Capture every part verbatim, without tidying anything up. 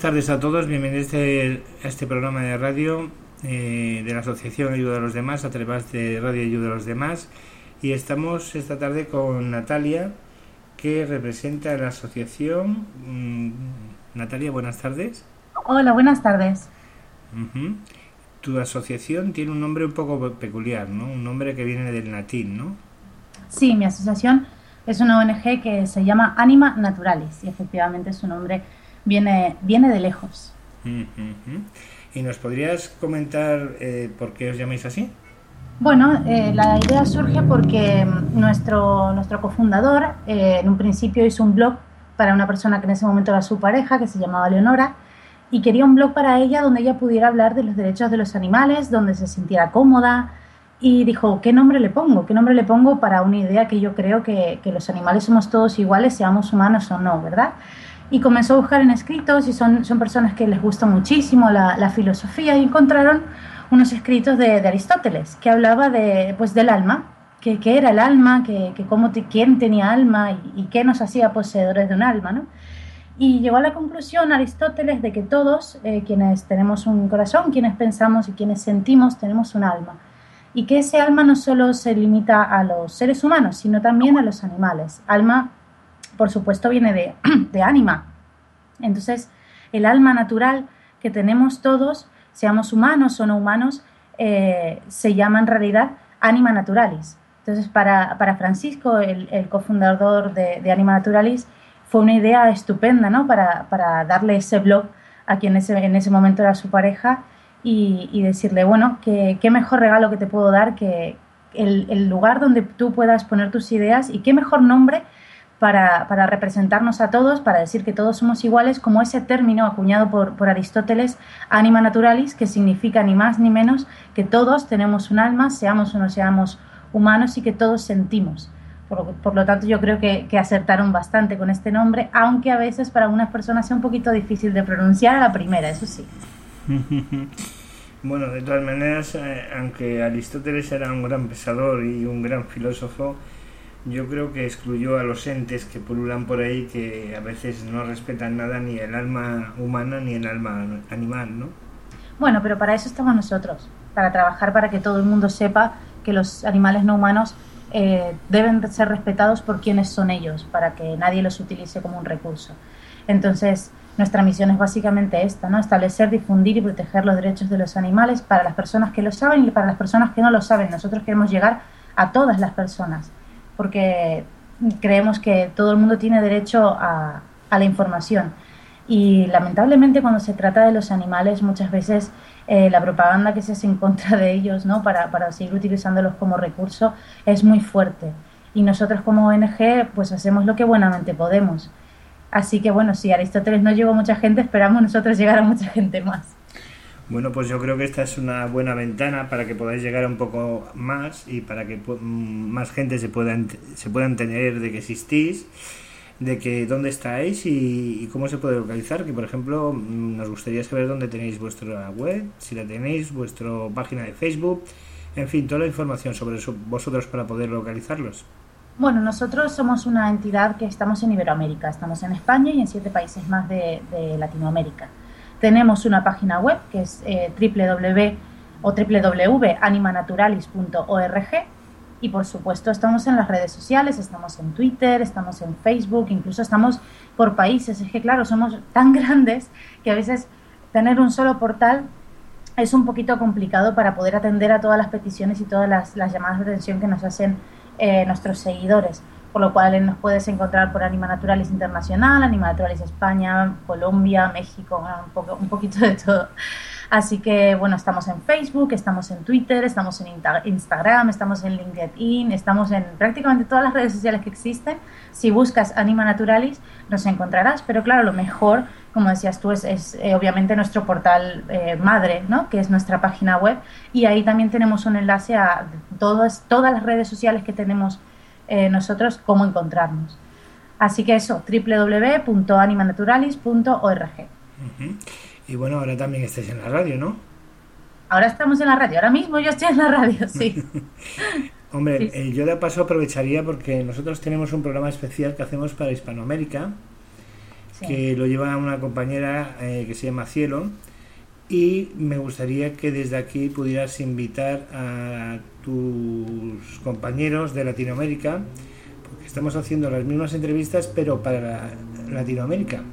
tardes a todos, bienvenidos a este, a este programa de radio eh, de la Asociación Ayuda a los Demás, a través de Radio Ayuda a los Demás, y estamos esta tarde con Natalia, que representa a la asociación. Mm, Natalia, buenas tardes. Hola, buenas tardes. Uh-huh. Tu asociación tiene un nombre un poco peculiar, ¿no? Un nombre que viene del latín, ¿no? Sí, mi asociación es una O N G que se llama Anima Naturalis y efectivamente su nombre viene, viene de lejos. Uh-huh. ¿Y nos podrías comentar eh, por qué os llamáis así? Bueno, eh, la idea surge porque nuestro, nuestro cofundador eh, en un principio hizo un blog para una persona que en ese momento era su pareja, que se llamaba Leonora, y quería un blog para ella donde ella pudiera hablar de los derechos de los animales, donde se sintiera cómoda, y dijo, ¿qué nombre le pongo? ¿Qué nombre le pongo para una idea que yo creo que, que los animales somos todos iguales, seamos humanos o no, ¿verdad? Y comenzó a buscar en escritos, y son, son personas que les gusta muchísimo la, la filosofía, y encontraron unos escritos de, de Aristóteles, que hablaba de, pues, del alma, que, que era el alma, que, que cómo te, quién tenía alma y, y qué nos hacía poseedores de un alma, ¿no? Y llegó a la conclusión Aristóteles de que todos, eh, quienes tenemos un corazón, quienes pensamos y quienes sentimos, tenemos un alma. Y que ese alma no solo se limita a los seres humanos, sino también a los animales. Alma, por supuesto, viene de, de ánima. Entonces, el alma natural que tenemos todos, seamos humanos o no humanos, eh, se llama en realidad Anima Naturalis. Entonces, para, para Francisco, el, el cofundador de, de Anima Naturalis, fue una idea estupenda, ¿no? Para, para darle ese blog a quien ese, en ese momento era su pareja y, y decirle, bueno, que, qué mejor regalo que te puedo dar que el, el lugar donde tú puedas poner tus ideas, y qué mejor nombre para, para representarnos a todos, para decir que todos somos iguales, como ese término acuñado por, por Aristóteles, Anima Naturalis, que significa ni más ni menos que todos tenemos un alma, seamos o no seamos humanos, y que todos sentimos. Por, por lo tanto, yo creo que, que acertaron bastante con este nombre, aunque a veces para algunas personas sea un poquito difícil de pronunciar a la primera, eso sí. Bueno, de todas maneras, eh, aunque Aristóteles era un gran pensador y un gran filósofo, yo creo que excluyó a los entes que pululan por ahí, que a veces no respetan nada, ni el alma humana ni el alma animal, ¿no? Bueno, pero para eso estamos nosotros, para trabajar para que todo el mundo sepa que los animales no humanos eh, deben ser respetados por quienes son ellos, para que nadie los utilice como un recurso. Entonces, nuestra misión es básicamente esta, ¿no? Establecer, difundir y proteger los derechos de los animales para las personas que lo saben y para las personas que no lo saben. Nosotros queremos llegar a todas las personas, porque creemos que todo el mundo tiene derecho a, a la información. Y lamentablemente cuando se trata de los animales, muchas veces eh, la propaganda que se hace en contra de ellos, ¿no? para, para seguir utilizándolos como recurso, es muy fuerte. Y nosotros como O N G pues hacemos lo que buenamente podemos. Así que bueno, si Aristóteles no llegó a mucha gente, esperamos nosotros llegar a mucha gente más. Bueno, pues yo creo que esta es una buena ventana para que podáis llegar un poco más y para que más gente se pueda, se pueda entender de que existís, de que dónde estáis y, y cómo se puede localizar. Que por ejemplo nos gustaría saber dónde tenéis vuestra web, si la tenéis, vuestra página de Facebook, en fin, toda la información sobre eso, vosotros, para poder localizarlos. Bueno, nosotros somos una entidad que estamos en Iberoamérica, estamos en España y en siete países más de, de Latinoamérica. Tenemos una página web que es eh, www o w w w punto anima naturalis punto org, y por supuesto estamos en las redes sociales, estamos en Twitter, estamos en Facebook, incluso estamos por países. Es que claro, somos tan grandes que a veces tener un solo portal es un poquito complicado para poder atender a todas las peticiones y todas las, las llamadas de atención que nos hacen eh, nuestros seguidores. Por lo cual nos puedes encontrar por Anima Naturalis Internacional, Anima Naturalis España, Colombia, México, un, poco, un poquito de todo. Así que, bueno, estamos en Facebook, estamos en Twitter, estamos en Instagram, estamos en LinkedIn, estamos en prácticamente todas las redes sociales que existen. Si buscas Anima Naturalis, nos encontrarás. Pero claro, lo mejor, como decías tú, es, es eh, obviamente nuestro portal eh, madre, ¿no? Que es nuestra página web. Y ahí también tenemos un enlace a todas, todas las redes sociales que tenemos Eh, nosotros, cómo encontrarnos. Así que eso, w w w punto anima naturalis punto org. Uh-huh. Y bueno, ahora también estáis en la radio, ¿no? Ahora estamos en la radio, ahora mismo yo estoy en la radio, sí. Hombre, sí, sí. Eh, yo de paso aprovecharía porque nosotros tenemos un programa especial que hacemos para Hispanoamérica, sí. que lo lleva una compañera eh, que se llama Cielo, y me gustaría que desde aquí pudieras invitar a tus compañeros de Latinoamérica, porque estamos haciendo las mismas entrevistas pero para Latinoamérica,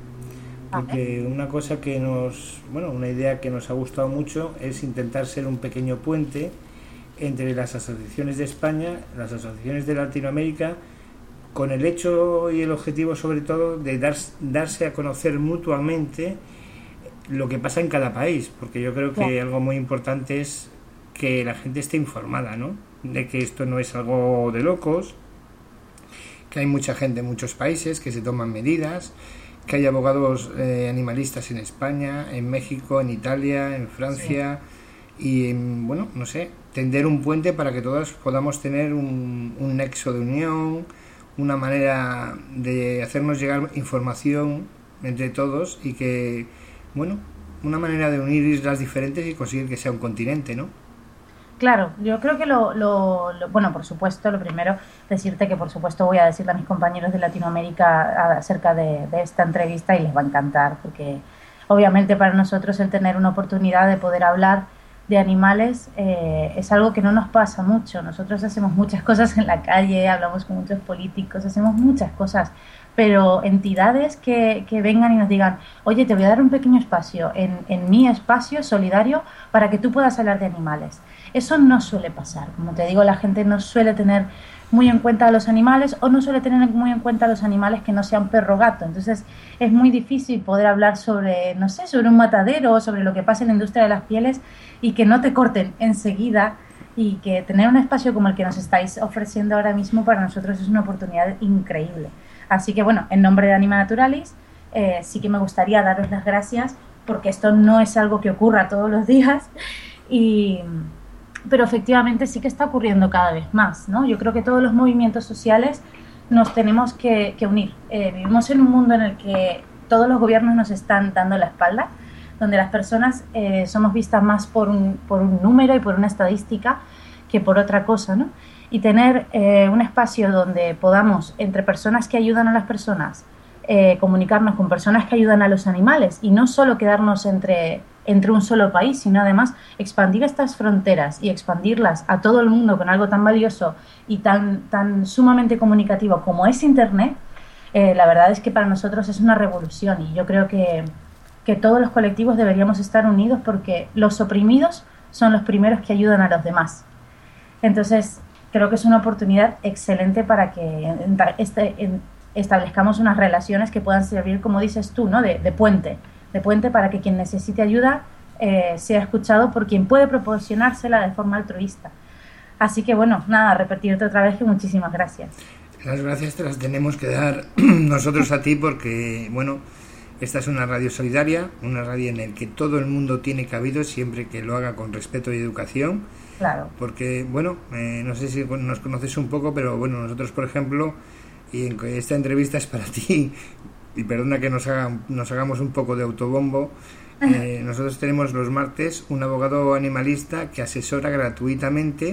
porque una cosa que nos, bueno, una idea que nos ha gustado mucho es intentar ser un pequeño puente entre las asociaciones de España, las asociaciones de Latinoamérica, con el hecho y el objetivo sobre todo de dar, darse a conocer mutuamente lo que pasa en cada país, porque yo creo que sí, algo muy importante es que la gente esté informada, ¿no? De que esto no es algo de locos, que hay mucha gente en muchos países que se toman medidas, que hay abogados eh, animalistas en España, en México, en Italia, en Francia, sí, y en, bueno, no sé, tender un puente para que todos podamos tener un, un nexo de unión, una manera de hacernos llegar información entre todos y que, bueno, una manera de unir islas diferentes y conseguir que sea un continente, ¿no? Claro, yo creo que lo, lo, lo, bueno, por supuesto, lo primero, decirte que por supuesto voy a decirle a mis compañeros de Latinoamérica acerca de, de esta entrevista y les va a encantar, porque obviamente para nosotros el tener una oportunidad de poder hablar de animales eh, es algo que no nos pasa mucho. Nosotros hacemos muchas cosas en la calle, hablamos con muchos políticos, hacemos muchas cosas, pero entidades que, que vengan y nos digan, oye, te voy a dar un pequeño espacio en, en mi espacio solidario para que tú puedas hablar de animales. Eso no suele pasar. Como te digo, la gente no suele tener muy en cuenta a los animales o no suele tener muy en cuenta a los animales que no sean perro o gato. Entonces es muy difícil poder hablar sobre, no sé, sobre un matadero o sobre lo que pasa en la industria de las pieles y que no te corten enseguida, y que tener un espacio como el que nos estáis ofreciendo ahora mismo para nosotros es una oportunidad increíble. Así que bueno, en nombre de Anima Naturalis eh, sí que me gustaría daros las gracias, porque esto no es algo que ocurra todos los días, y... pero efectivamente sí que está ocurriendo cada vez más, ¿no? Yo creo que todos los movimientos sociales nos tenemos que, que unir. Eh, vivimos en un mundo en el que todos los gobiernos nos están dando la espalda, donde las personas eh, somos vistas más por un, por un número y por una estadística que por otra cosa, ¿no? Y tener eh, un espacio donde podamos, entre personas que ayudan a las personas, eh, comunicarnos con personas que ayudan a los animales, y no solo quedarnos entre... entre un solo país, sino además expandir estas fronteras y expandirlas a todo el mundo con algo tan valioso y tan, tan sumamente comunicativo como es Internet, eh, la verdad es que para nosotros es una revolución, y yo creo que, que todos los colectivos deberíamos estar unidos, porque los oprimidos son los primeros que ayudan a los demás. Entonces creo que es una oportunidad excelente para que este, en, establezcamos unas relaciones que puedan servir, como dices tú, ¿no? de, de puente de puente para que quien necesite ayuda eh, sea escuchado por quien puede proporcionársela de forma altruista. Así que bueno, nada, repetirte otra vez que muchísimas gracias. Las gracias te las tenemos que dar nosotros a ti, porque bueno, esta es una radio solidaria, una radio en la que todo el mundo tiene cabido, siempre que lo haga con respeto y educación. Claro. Porque bueno, eh, no sé si nos conoces un poco, pero bueno, nosotros por ejemplo, y en esta entrevista es para ti, y perdona que nos, haga, nos hagamos un poco de autobombo, eh, nosotros tenemos los martes un abogado animalista que asesora gratuitamente,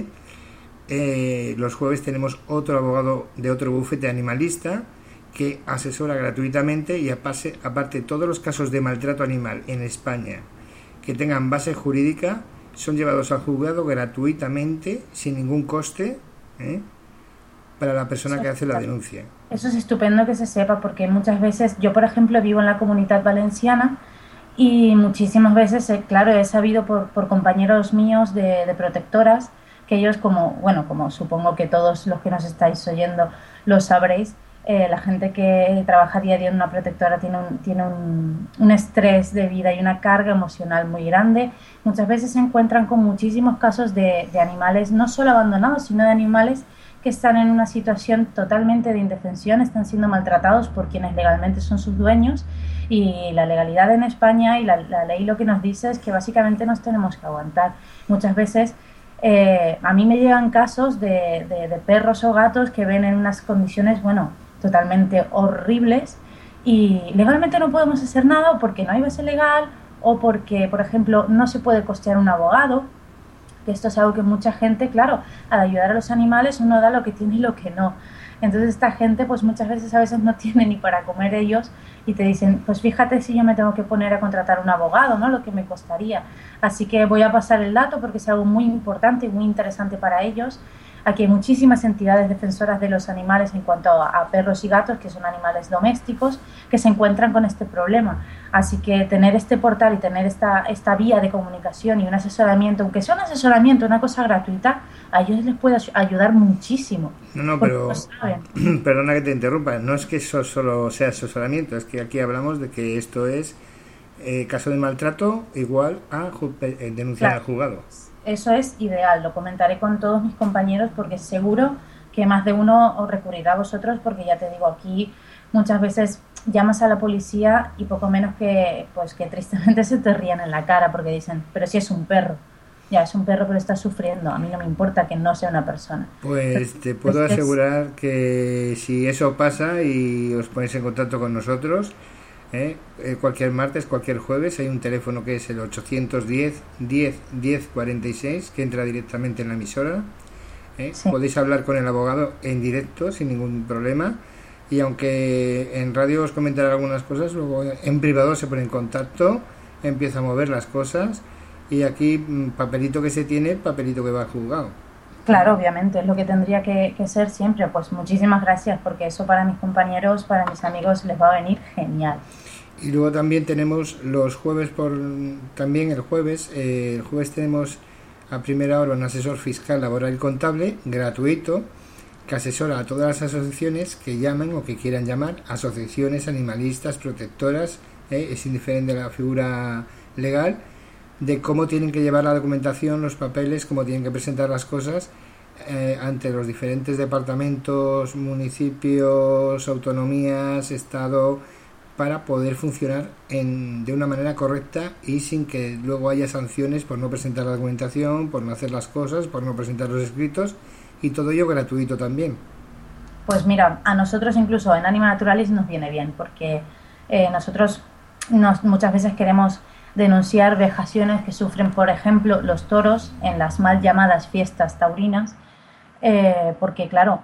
eh, los jueves tenemos otro abogado de otro bufete animalista que asesora gratuitamente, y aparte, aparte todos los casos de maltrato animal en España que tengan base jurídica son llevados al juzgado gratuitamente, sin ningún coste, ¿eh? para la persona que hace la denuncia. Eso es estupendo que se sepa, porque muchas veces, yo por ejemplo vivo en la Comunitat Valenciana, y muchísimas veces, eh, claro, he sabido por, por compañeros míos de, de protectoras, que ellos como, bueno, como supongo que todos los que nos estáis oyendo lo sabréis, eh, la gente que trabaja día a día en una protectora tiene, un, tiene un, un estrés de vida y una carga emocional muy grande. Muchas veces se encuentran con muchísimos casos de, de animales, no solo abandonados, sino de animales que están en una situación totalmente de indefensión, están siendo maltratados por quienes legalmente son sus dueños, y la legalidad en España y la, la ley lo que nos dice es que básicamente nos tenemos que aguantar. Muchas veces eh, a mí me llegan casos de, de, de perros o gatos que ven en unas condiciones, bueno, totalmente horribles, y legalmente no podemos hacer nada porque no hay base legal, o porque, por ejemplo, no se puede costear un abogado. Que esto es algo que mucha gente, claro, al ayudar a los animales uno da lo que tiene y lo que no. Entonces esta gente pues muchas veces a veces no tiene ni para comer ellos y te dicen, pues fíjate si yo me tengo que poner a contratar un abogado, ¿no? Lo que me costaría. Así que voy a pasar el dato porque es algo muy importante y muy interesante para ellos. Aquí hay muchísimas entidades defensoras de los animales en cuanto a, a perros y gatos, que son animales domésticos, que se encuentran con este problema. Así que tener este portal y tener esta, esta vía de comunicación y un asesoramiento, aunque sea un asesoramiento, una cosa gratuita, a ellos les puede ayudar muchísimo. No, no, pero perdona que te interrumpa, no es que eso solo sea asesoramiento, es que aquí hablamos de que esto es eh, caso de maltrato igual a eh, denunciar claro. al juzgado. Eso es ideal, lo comentaré con todos mis compañeros porque seguro que más de uno os recurrirá a vosotros porque ya te digo, aquí muchas veces llamas a la policía y poco menos que pues que tristemente se te rían en la cara porque dicen, pero si es un perro, ya es un perro pero está sufriendo, a mí no me importa que no sea una persona. Pues te puedo asegurar que si eso pasa y os ponéis en contacto con nosotros, ¿Eh? Eh, cualquier martes, cualquier jueves hay un teléfono que es el ochocientos diez, diez, diez cuarenta y seis que entra directamente en la emisora. ¿eh? Sí. Podéis hablar con el abogado en directo sin ningún problema y aunque en radio os comentaré algunas cosas, luego en privado se pone en contacto, empieza a mover las cosas y aquí papelito que se tiene, papelito que va al juzgado. Claro, obviamente, es lo que tendría que, que ser siempre. Pues muchísimas gracias, porque eso para mis compañeros, para mis amigos, les va a venir genial. Y luego también tenemos los jueves, por también el jueves, eh, el jueves tenemos a primera hora un asesor fiscal, laboral y contable, gratuito, que asesora a todas las asociaciones que llaman o que quieran llamar, asociaciones animalistas, protectoras, eh, es indiferente de la figura legal, de cómo tienen que llevar la documentación, los papeles, cómo tienen que presentar las cosas eh, ante los diferentes departamentos, municipios, autonomías, Estado, para poder funcionar en, de una manera correcta y sin que luego haya sanciones por no presentar la documentación, por no hacer las cosas, por no presentar los escritos y todo ello gratuito también. Pues mira, a nosotros incluso en Anima Naturalis nos viene bien porque eh, nosotros nos, muchas veces queremos denunciar vejaciones que sufren, por ejemplo, los toros en las mal llamadas fiestas taurinas, eh, porque, claro,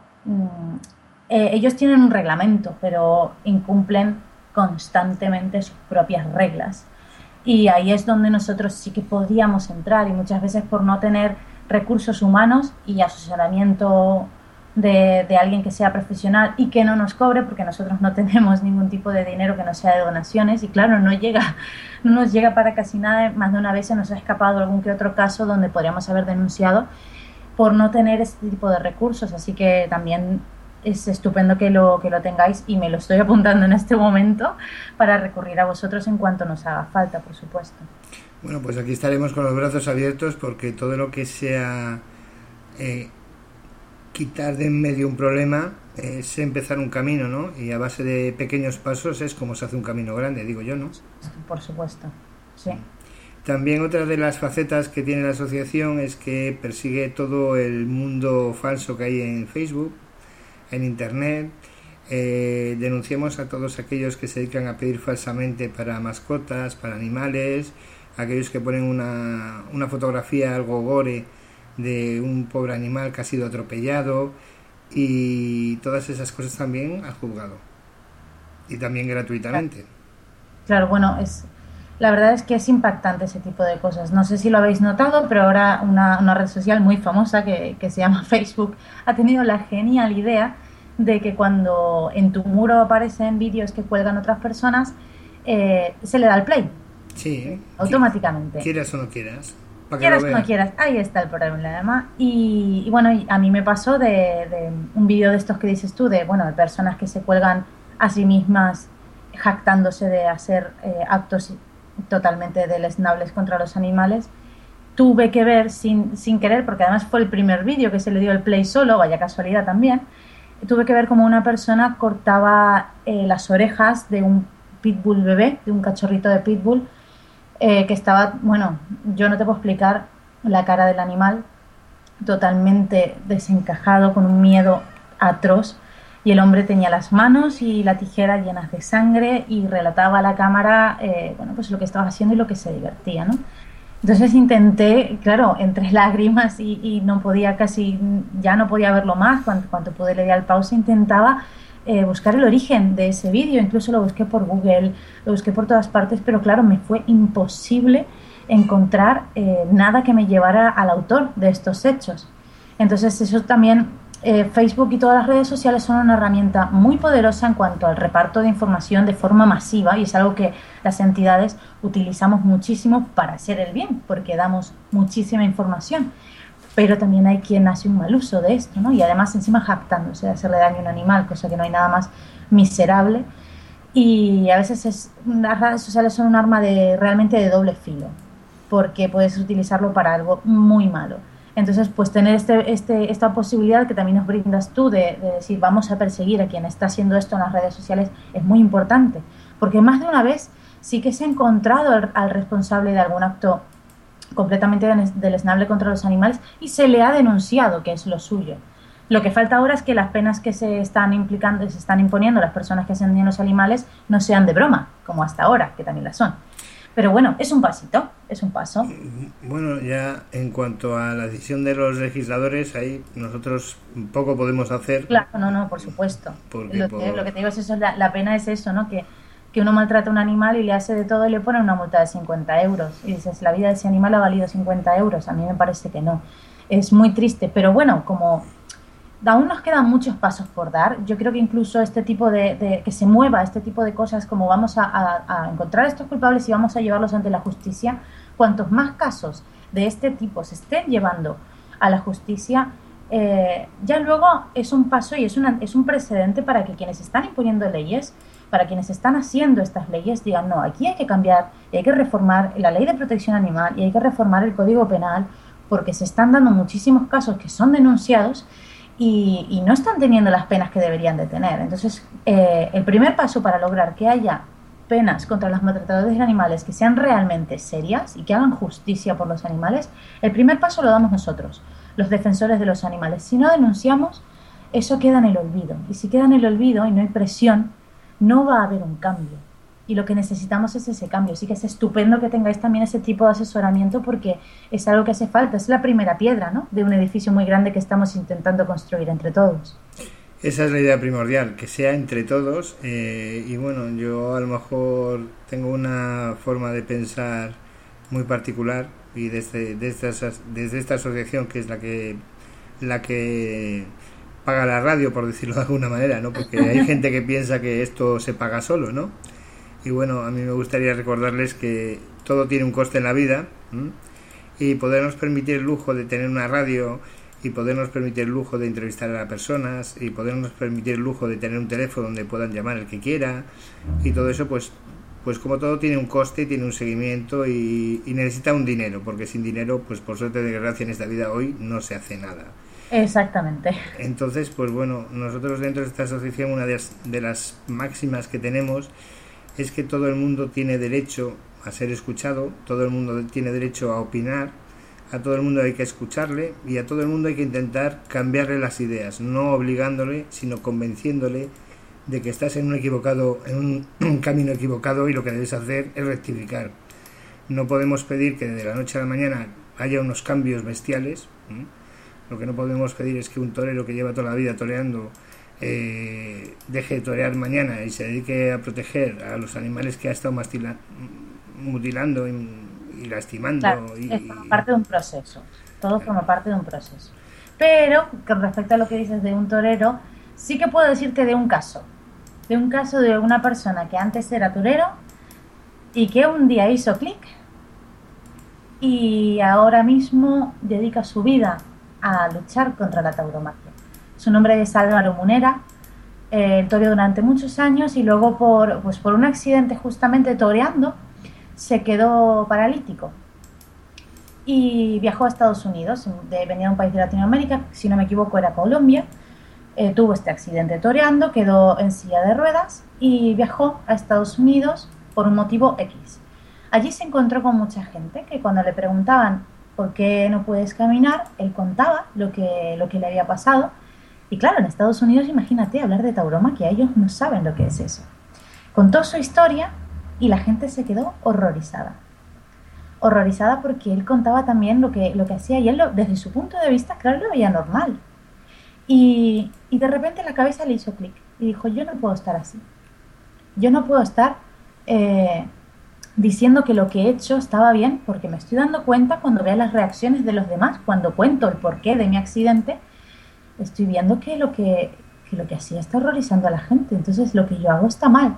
eh, ellos tienen un reglamento, pero incumplen constantemente sus propias reglas. Y ahí es donde nosotros sí que podríamos entrar, y muchas veces por no tener recursos humanos y asesoramiento de, de alguien que sea profesional y que no nos cobre, porque nosotros no tenemos ningún tipo de dinero que no sea de donaciones y claro, no llega, no nos llega para casi nada. Más de una vez se nos ha escapado algún que otro caso donde podríamos haber denunciado por no tener este tipo de recursos, así que también es estupendo que lo, que lo tengáis y me lo estoy apuntando en este momento para recurrir a vosotros en cuanto nos haga falta, por supuesto. Bueno, pues aquí estaremos con los brazos abiertos porque todo lo que sea eh, quitar de en medio un problema es empezar un camino, ¿no? Y a base de pequeños pasos es como se hace un camino grande, digo yo, ¿no? Por supuesto, sí. También otra de las facetas que tiene la asociación es que persigue todo el mundo falso que hay en Facebook, en Internet. Eh, denunciamos a todos aquellos que se dedican a pedir falsamente para mascotas, para animales, aquellos que ponen una, una fotografía algo gore de un pobre animal que ha sido atropellado y todas esas cosas también al juzgado y también gratuitamente. Claro, bueno, es la verdad es que es impactante ese tipo de cosas. No sé si lo habéis notado, pero ahora una, una red social muy famosa que, que se llama Facebook ha tenido la genial idea de que cuando en tu muro aparecen vídeos que cuelgan otras personas, eh, se le da el play. Sí. Automáticamente. Quieras o no quieras. Quieras o no quieras, ahí está el problema. Y, y bueno, a mí me pasó de, de un vídeo de estos que dices tú, de bueno de personas que se cuelgan a sí mismas jactándose de hacer eh, actos totalmente deleznables contra los animales. Tuve que ver sin, sin querer, porque además fue el primer vídeo que se le dio el play solo, vaya casualidad también. Tuve que ver como una persona cortaba eh, las orejas de un pitbull bebé, de un cachorrito de pitbull, eh, que estaba, bueno, yo no te puedo explicar la cara del animal, totalmente desencajado, con un miedo atroz, y el hombre tenía las manos y la tijera llenas de sangre y relataba a la cámara, eh, bueno, pues lo que estaba haciendo y lo que se divertía, ¿no? Entonces intenté, claro, entre lágrimas y, y no podía casi, ya no podía verlo más, cuando, cuando pude le di al pause, intentaba eh, buscar el origen de ese vídeo, incluso lo busqué por Google, lo busqué por todas partes, pero claro, me fue imposible encontrar eh, nada que me llevara al autor de estos hechos. Entonces eso también, eh, Facebook y todas las redes sociales son una herramienta muy poderosa en cuanto al reparto de información de forma masiva, y es algo que las entidades utilizamos muchísimo para hacer el bien, porque damos muchísima información. Pero también hay quien hace un mal uso de esto, ¿no? Y además encima jactándose de hacerle daño a un animal, cosa que no hay nada más miserable. Y a veces es, las redes sociales son un arma de realmente de doble filo, porque puedes utilizarlo para algo muy malo. Entonces, pues tener este, este, esta posibilidad que también nos brindas tú de, de decir vamos a perseguir a quien está haciendo esto en las redes sociales es muy importante, porque más de una vez sí que se ha encontrado al, al responsable de algún acto completamente deleznable contra los animales y se le ha denunciado, que es lo suyo. Lo que falta ahora es que las penas que se están implicando, se están imponiendo a las personas que hacen daño a los animales no sean de broma, como hasta ahora, que también las son. Pero bueno, es un pasito, es un paso. Bueno, ya en cuanto a la decisión de los legisladores, ahí nosotros poco podemos hacer. Claro, no, no, por supuesto. Lo que, por... lo que te digo es eso, la, la pena es eso, ¿no? Que, que uno maltrata a un animal y le hace de todo y le pone una multa de cincuenta euros. Y dices, la vida de ese animal ha valido cincuenta euros. A mí me parece que no. Es muy triste, pero bueno, como aún nos quedan muchos pasos por dar, yo creo que incluso este tipo de, de que se mueva este tipo de cosas, como vamos a, a, a encontrar a estos culpables y vamos a llevarlos ante la justicia, cuantos más casos de este tipo se estén llevando a la justicia, eh, ya luego es un paso y es, una, es un precedente para que quienes están imponiendo leyes, para quienes están haciendo estas leyes, digan, no, aquí hay que cambiar, y hay que reformar la ley de protección animal y hay que reformar el Código Penal, porque se están dando muchísimos casos que son denunciados y, y no están teniendo las penas que deberían de tener. Entonces, eh, el primer paso para lograr que haya penas contra los maltratadores de animales que sean realmente serias y que hagan justicia por los animales, el primer paso lo damos nosotros, los defensores de los animales. Si no denunciamos, eso queda en el olvido. Y si queda en el olvido y no hay presión, no va a haber un cambio. Y lo que necesitamos es ese cambio. Así que es estupendo que tengáis también ese tipo de asesoramiento, porque es algo que hace falta. Es la primera piedra, ¿no?, de un edificio muy grande que estamos intentando construir entre todos. Esa es la idea primordial, que sea entre todos. Eh, y bueno, yo a lo mejor tengo una forma de pensar muy particular, y desde, desde, esas, desde esta asociación, que es la que la que paga la radio, por decirlo de alguna manera, ¿no? Porque hay gente que piensa que esto se paga solo, ¿no? Y bueno, a mí me gustaría recordarles que todo tiene un coste en la vida, ¿m? Y podernos permitir el lujo de tener una radio, y podernos permitir el lujo de entrevistar a personas, y podernos permitir el lujo de tener un teléfono donde puedan llamar el que quiera, y todo eso, pues pues como todo tiene un coste, tiene un seguimiento y, y necesita un dinero, porque sin dinero, pues por suerte de desgracia en esta vida hoy no se hace nada. Exactamente. Entonces, pues bueno, nosotros dentro de esta asociación, una de las, de las máximas que tenemos es que todo el mundo tiene derecho a ser escuchado, todo el mundo tiene derecho a opinar, a todo el mundo hay que escucharle y a todo el mundo hay que intentar cambiarle las ideas, no obligándole, sino convenciéndole de que estás en un equivocado, en un, un camino equivocado, y lo que debes hacer es rectificar. No podemos pedir que de la noche a la mañana haya unos cambios bestiales. ¿eh? Lo que no podemos pedir es que un torero que lleva toda la vida toreando eh, deje de torear mañana y se dedique a proteger a los animales que ha estado mastila, mutilando y, y lastimando. Claro, y, es forma parte de un proceso, todo forma parte de un proceso. Pero con respecto a lo que dices de un torero, sí que puedo decirte de un caso, de un caso de una persona que antes era torero y que un día hizo clic y ahora mismo dedica su vida a luchar contra la tauromaquia. Su nombre es Álvaro Munera, eh, toreó durante muchos años y luego por, pues por un accidente justamente toreando se quedó paralítico y viajó a Estados Unidos, de, venía de un país de Latinoamérica, si no me equivoco era Colombia. Eh, tuvo este accidente toreando, quedó en silla de ruedas y viajó a Estados Unidos por un motivo X. Allí se encontró con mucha gente que cuando le preguntaban por qué no puedes caminar, él contaba lo que, lo que le había pasado. Y claro, en Estados Unidos, imagínate hablar de tauromaquia, ellos no saben lo que es eso. Contó su historia y la gente se quedó horrorizada. horrorizada porque él contaba también lo que, lo que hacía y él lo, desde su punto de vista, claro, lo veía normal. Y, y de repente la cabeza le hizo clic y dijo, yo no puedo estar así. Yo no puedo estar eh, diciendo que lo que he hecho estaba bien porque me estoy dando cuenta cuando veo las reacciones de los demás, cuando cuento el porqué de mi accidente, estoy viendo que lo que, que lo que hacía está horrorizando a la gente. Entonces lo que yo hago está mal.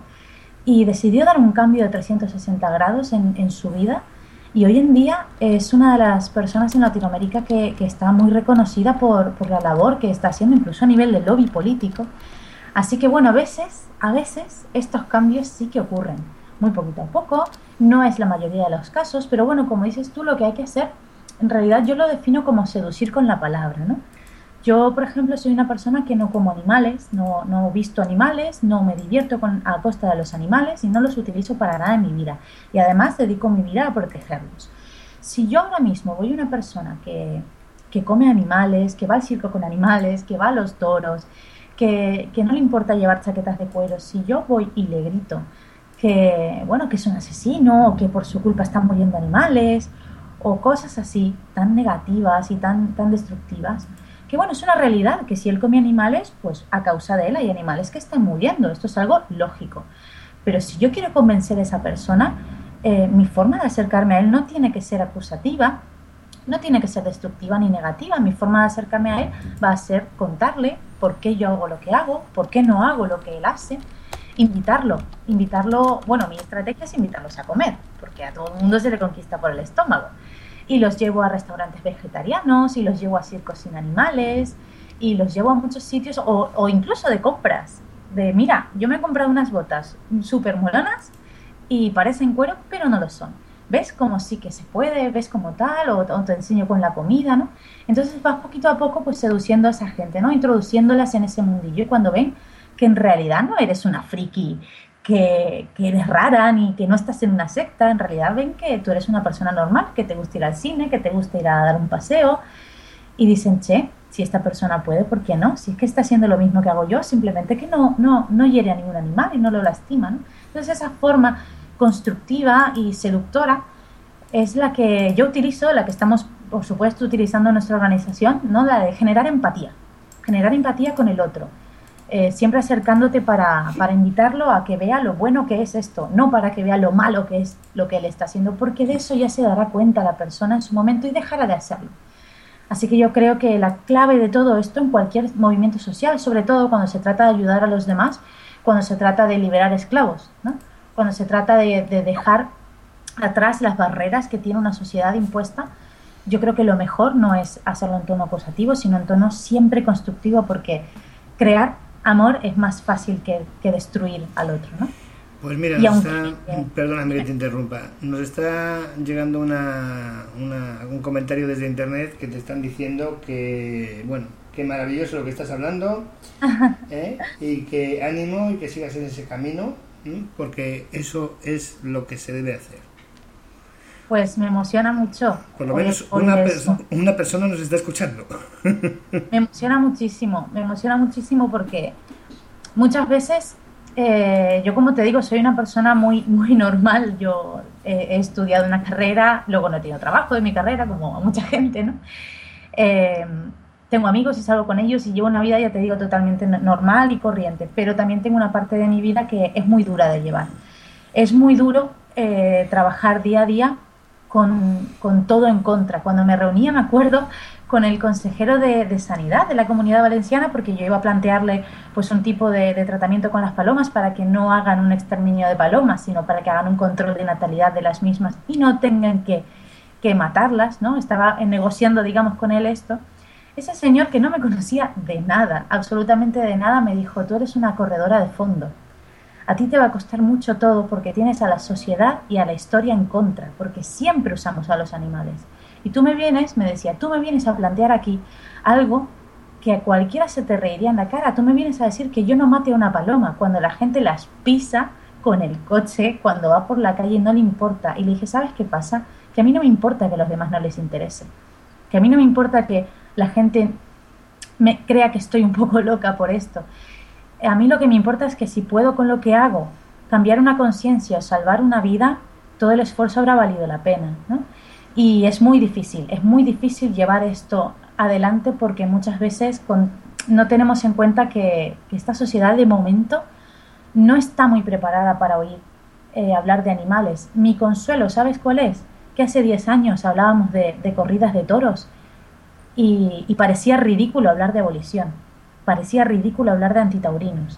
Y decidió dar un cambio de trescientos sesenta grados en, en su vida. Y hoy en día es una de las personas en Latinoamérica que, que está muy reconocida por, por la labor que está haciendo, incluso a nivel de lobby político. Así que bueno, a veces, a veces estos cambios sí que ocurren, muy poquito a poco, no es la mayoría de los casos, pero bueno, como dices tú, lo que hay que hacer, en realidad yo lo defino como seducir con la palabra, ¿no? Yo, por ejemplo, soy una persona que no como animales, no, no visto animales, no me divierto con, a costa de los animales y no los utilizo para nada en mi vida. Y además dedico mi vida a protegerlos. Si yo ahora mismo voy a una persona que, que come animales, que va al circo con animales, que va a los toros, que, que no le importa llevar chaquetas de cuero, si yo voy y le grito que, bueno, que es un asesino o que por su culpa están muriendo animales o cosas así tan negativas y tan, tan destructivas, que bueno, es una realidad, que si él come animales, pues a causa de él hay animales que están muriendo, esto es algo lógico. Pero si yo quiero convencer a esa persona, eh, mi forma de acercarme a él no tiene que ser acusativa, no tiene que ser destructiva ni negativa, mi forma de acercarme a él va a ser contarle por qué yo hago lo que hago, por qué no hago lo que él hace, invitarlo, invitarlo, bueno, mi estrategia es invitarlos a comer, porque a todo el mundo se le conquista por el estómago. Y los llevo a restaurantes vegetarianos, y los llevo a circos sin animales, y los llevo a muchos sitios, o, o incluso de compras. De, mira, yo me he comprado unas botas súper molonas y parecen cuero, pero no lo son. ¿Ves cómo sí que se puede? ¿Ves cómo tal? O, o te enseño con la comida, ¿no? Entonces vas poquito a poco pues seduciendo a esa gente, ¿no? Introduciéndolas en ese mundillo. Y cuando ven que en realidad no eres una friki, Que, que eres rara ni que no estás en una secta, en realidad ven que tú eres una persona normal, que te gusta ir al cine, que te gusta ir a dar un paseo y dicen, che, si esta persona puede, ¿por qué no? Si es que está haciendo lo mismo que hago yo, simplemente que no, no, no hiere a ningún animal y no lo lastima, ¿no? Entonces esa forma constructiva y seductora es la que yo utilizo, la que estamos, por supuesto, utilizando en nuestra organización, ¿no? La de generar empatía, generar empatía con el otro. Eh, siempre acercándote para, para invitarlo a que vea lo bueno que es esto, no para que vea lo malo que es lo que él está haciendo, porque de eso ya se dará cuenta la persona en su momento y dejará de hacerlo. Así que yo creo que la clave de todo esto en cualquier movimiento social, sobre todo cuando se trata de ayudar a los demás, cuando se trata de liberar esclavos, ¿no? Cuando se trata de, de dejar atrás las barreras que tiene una sociedad impuesta, yo creo que lo mejor no es hacerlo en tono acusativo, sino en tono siempre constructivo, porque crear amor es más fácil que, que destruir al otro, ¿no? Pues mira, nos está, perdóname que te interrumpa, nos está llegando una, una, un comentario desde internet que te están diciendo que, bueno, qué maravilloso lo que estás hablando, ¿eh? Y que ánimo y que sigas en ese camino, ¿eh? Porque eso es lo que se debe hacer. Pues me emociona mucho. Por lo menos una, perso- una persona nos está escuchando. Me emociona muchísimo, me emociona muchísimo porque muchas veces, eh, yo como te digo, soy una persona muy, muy normal. Yo eh, he estudiado una carrera, luego no he tenido trabajo de mi carrera, como mucha gente, ¿no? Eh, tengo amigos y salgo con ellos y llevo una vida, ya te digo, totalmente normal y corriente, pero también tengo una parte de mi vida que es muy dura de llevar. Es muy duro eh, trabajar día a día Con, con todo en contra. Cuando me reunía, me acuerdo, con el consejero de, de Sanidad de la Comunidad Valenciana, porque yo iba a plantearle pues un tipo de, de tratamiento con las palomas para que no hagan un exterminio de palomas, sino para que hagan un control de natalidad de las mismas y no tengan que, que matarlas, ¿no? Estaba negociando, digamos, con él esto. Ese señor, que no me conocía de nada, absolutamente de nada, me dijo, tú eres una corredora de fondo. A ti te va a costar mucho todo porque tienes a la sociedad y a la historia en contra, porque siempre usamos a los animales. Y tú me vienes, me decía, tú me vienes a plantear aquí algo que a cualquiera se te reiría en la cara. Tú me vienes a decir que yo no mate a una paloma cuando la gente las pisa con el coche, cuando va por la calle no le importa. Y le dije, ¿sabes qué pasa? Que a mí no me importa que a los demás no les interese. Que a mí no me importa que la gente me crea que estoy un poco loca por esto. A mí lo que me importa es que si puedo con lo que hago cambiar una conciencia o salvar una vida, todo el esfuerzo habrá valido la pena, ¿no? Y es muy difícil, es muy difícil llevar esto adelante porque muchas veces con, no tenemos en cuenta que, que esta sociedad de momento no está muy preparada para oír eh, hablar de animales. Mi consuelo, ¿sabes cuál es? Que hace diez años hablábamos de, de corridas de toros y, y parecía ridículo hablar de abolición, parecía ridículo hablar de antitaurinos.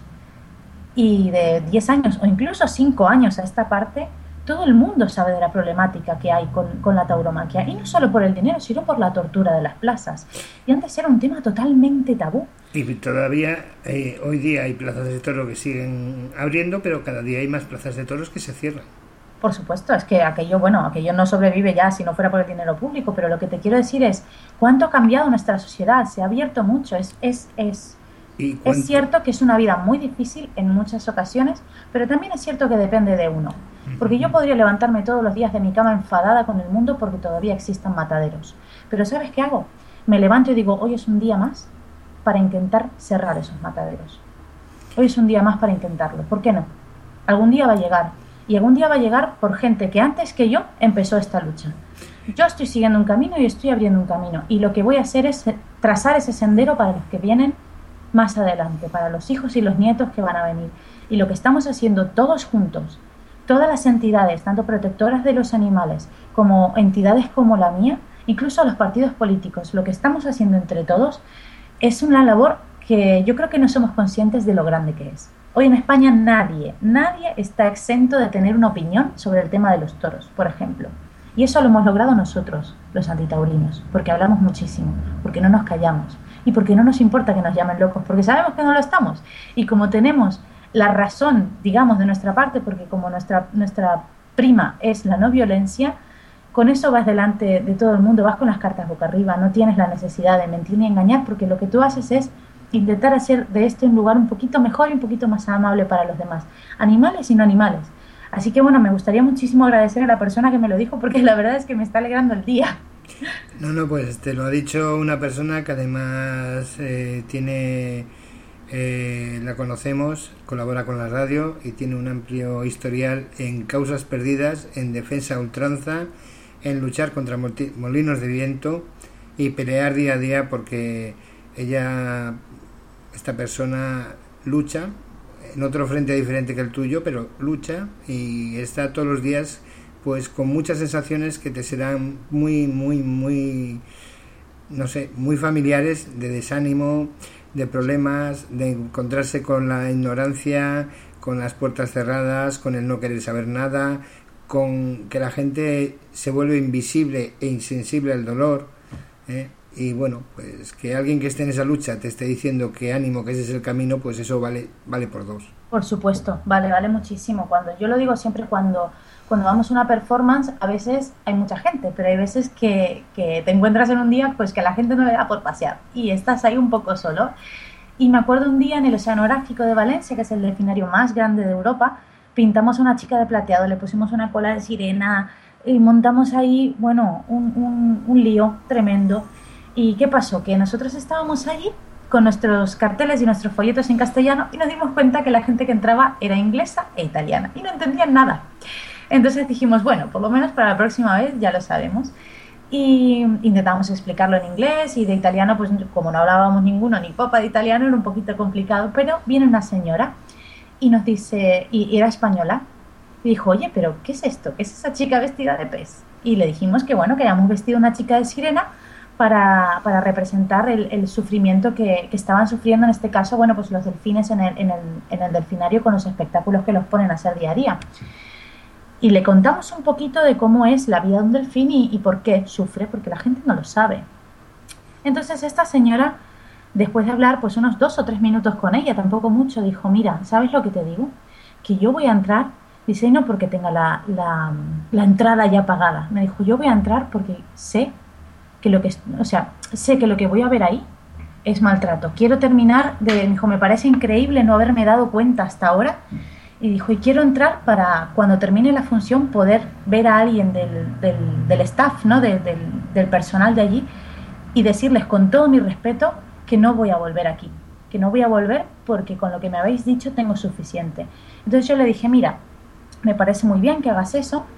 Y de diez años o incluso cinco años a esta parte, todo el mundo sabe de la problemática que hay con, con la tauromaquia, y no solo por el dinero, sino por la tortura de las plazas. Y antes era un tema totalmente tabú. Y todavía eh, hoy día hay plazas de toros que siguen abriendo, pero cada día hay más plazas de toros que se cierran. Por supuesto, es que aquello, bueno, aquello no sobrevive ya si no fuera por el dinero público, pero lo que te quiero decir es cuánto ha cambiado nuestra sociedad, se ha abierto mucho, es... es, es Es cierto que es una vida muy difícil en muchas ocasiones, pero también es cierto que depende de uno. Porque yo podría levantarme todos los días de mi cama enfadada con el mundo porque todavía existan mataderos. Pero ¿sabes qué hago? Me levanto y digo, hoy es un día más para intentar cerrar esos mataderos. Hoy es un día más para intentarlo. ¿Por qué no? Algún día va a llegar. Y algún día va a llegar por gente que antes que yo empezó esta lucha. Yo estoy siguiendo un camino y estoy abriendo un camino. Y lo que voy a hacer es trazar ese sendero para los que vienen más adelante, para los hijos y los nietos que van a venir. Y lo que estamos haciendo todos juntos, todas las entidades, tanto protectoras de los animales como entidades como la mía, incluso los partidos políticos, lo que estamos haciendo entre todos es una labor que yo creo que no somos conscientes de lo grande que es. Hoy en España nadie, nadie está exento de tener una opinión sobre el tema de los toros, por ejemplo. Y eso lo hemos logrado nosotros, los antitaurinos, porque hablamos muchísimo, porque no nos callamos. Y porque no nos importa que nos llamen locos, porque sabemos que no lo estamos. Y como tenemos la razón, digamos, de nuestra parte, porque como nuestra, nuestra prima es la no violencia, con eso vas delante de todo el mundo, vas con las cartas boca arriba, no tienes la necesidad de mentir ni engañar, porque lo que tú haces es intentar hacer de este un lugar un poquito mejor y un poquito más amable para los demás, animales y no animales. Así que bueno, me gustaría muchísimo agradecer a la persona que me lo dijo, porque la verdad es que me está alegrando el día. No, no, pues te lo ha dicho una persona que además eh, tiene, eh, la conocemos, colabora con la radio y tiene un amplio historial en causas perdidas, en defensa a ultranza, en luchar contra molinos de viento y pelear día a día porque ella, esta persona, lucha en otro frente diferente que el tuyo, pero lucha y está todos los días pues con muchas sensaciones que te serán muy, muy, muy, no sé, muy familiares, de desánimo, de problemas, de encontrarse con la ignorancia, con las puertas cerradas, con el no querer saber nada, con que la gente se vuelve invisible e insensible al dolor, ¿eh? Y bueno, pues que alguien que esté en esa lucha te esté diciendo que ánimo, que ese es el camino, pues eso vale, vale por dos. Por supuesto, vale, vale muchísimo. Cuando yo lo digo siempre cuando... Cuando vamos a una performance, a veces hay mucha gente, pero hay veces que, que te encuentras en un día pues que a la gente no le da por pasear y estás ahí un poco solo. Y me acuerdo un día en el Oceanográfico de Valencia, que es el delfinario más grande de Europa, pintamos a una chica de plateado, le pusimos una cola de sirena y montamos ahí, bueno, un, un, un lío tremendo. ¿Y qué pasó? Que nosotros estábamos allí con nuestros carteles y nuestros folletos en castellano y nos dimos cuenta que la gente que entraba era inglesa e italiana y no entendían nada. Entonces dijimos, bueno, por lo menos para la próxima vez ya lo sabemos. Y intentamos explicarlo en inglés y de italiano, pues como no hablábamos ninguno ni popa de italiano, era un poquito complicado. Pero viene una señora y nos dice, y era española, y dijo, oye, pero ¿qué es esto? ¿Qué es esa chica vestida de pez? Y le dijimos que bueno, que habíamos vestido una chica de sirena para, para representar el, el sufrimiento que, que estaban sufriendo, en este caso, bueno, pues los delfines en el, en el, en el delfinario con los espectáculos que los ponen a hacer día a día. Y le contamos un poquito de cómo es la vida de un delfín y, y por qué sufre, porque la gente no lo sabe. Entonces esta señora, después de hablar pues unos dos o tres minutos con ella, tampoco mucho, dijo, mira, ¿sabes lo que te digo? Que yo voy a entrar, dice, y no porque tenga la, la, la entrada ya pagada. Me dijo, yo voy a entrar porque sé que lo que, o sea, sé que lo que voy a ver ahí es maltrato. Quiero terminar de, me dijo, me parece increíble no haberme dado cuenta hasta ahora. Y dijo, y quiero entrar para cuando termine la función poder ver a alguien del, del, del staff, ¿no? de, del, del personal de allí y decirles con todo mi respeto que no voy a volver aquí, que no voy a volver porque con lo que me habéis dicho tengo suficiente. Entonces yo le dije, mira, me parece muy bien que hagas eso,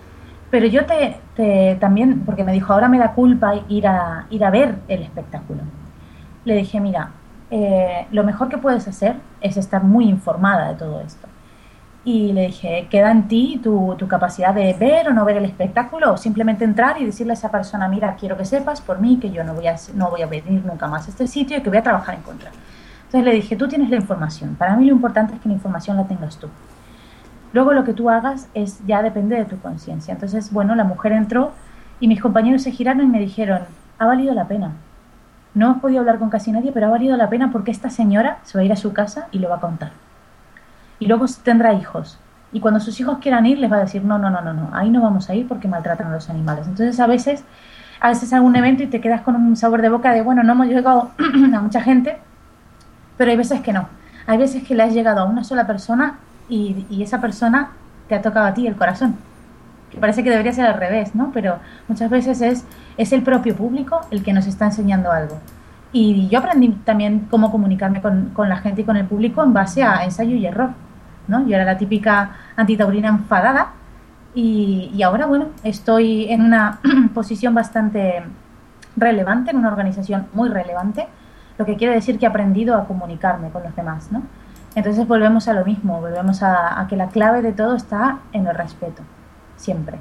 Pero yo te, te también, porque me dijo, ahora me da culpa ir a, ir a ver el espectáculo. Le dije, mira, eh, lo mejor que puedes hacer es estar muy informada de todo esto. Y le dije, queda en ti tu, tu capacidad de ver o no ver el espectáculo, o simplemente entrar y decirle a esa persona, mira, quiero que sepas por mí que yo no voy a, no voy a venir nunca más a este sitio y que voy a trabajar en contra. Entonces le dije, tú tienes la información, para mí lo importante es que la información la tengas tú. Luego lo que tú hagas es ya depende de tu conciencia. Entonces, bueno, la mujer entró y mis compañeros se giraron y me dijeron, ha valido la pena. No he podido hablar con casi nadie, pero ha valido la pena porque esta señora se va a ir a su casa y lo va a contar. Y luego tendrá hijos. Y cuando sus hijos quieran ir, les va a decir, no, no, no, no, no, ahí no vamos a ir porque maltratan a los animales. Entonces, a veces, a veces algún evento y te quedas con un sabor de boca de, bueno, no hemos llegado a mucha gente, pero hay veces que no. Hay veces que le has llegado a una sola persona y, y esa persona te ha tocado a ti el corazón. Que parece que debería ser al revés, ¿no? Pero muchas veces es, es el propio público el que nos está enseñando algo. Y yo aprendí también cómo comunicarme con, con la gente y con el público en base a ensayo y error, ¿no? Yo era la típica antitaurina enfadada y, y ahora, bueno, estoy en una posición bastante relevante, en una organización muy relevante, lo que quiere decir que he aprendido a comunicarme con los demás, ¿no? Entonces volvemos a lo mismo, volvemos a, a que la clave de todo está en el respeto, siempre.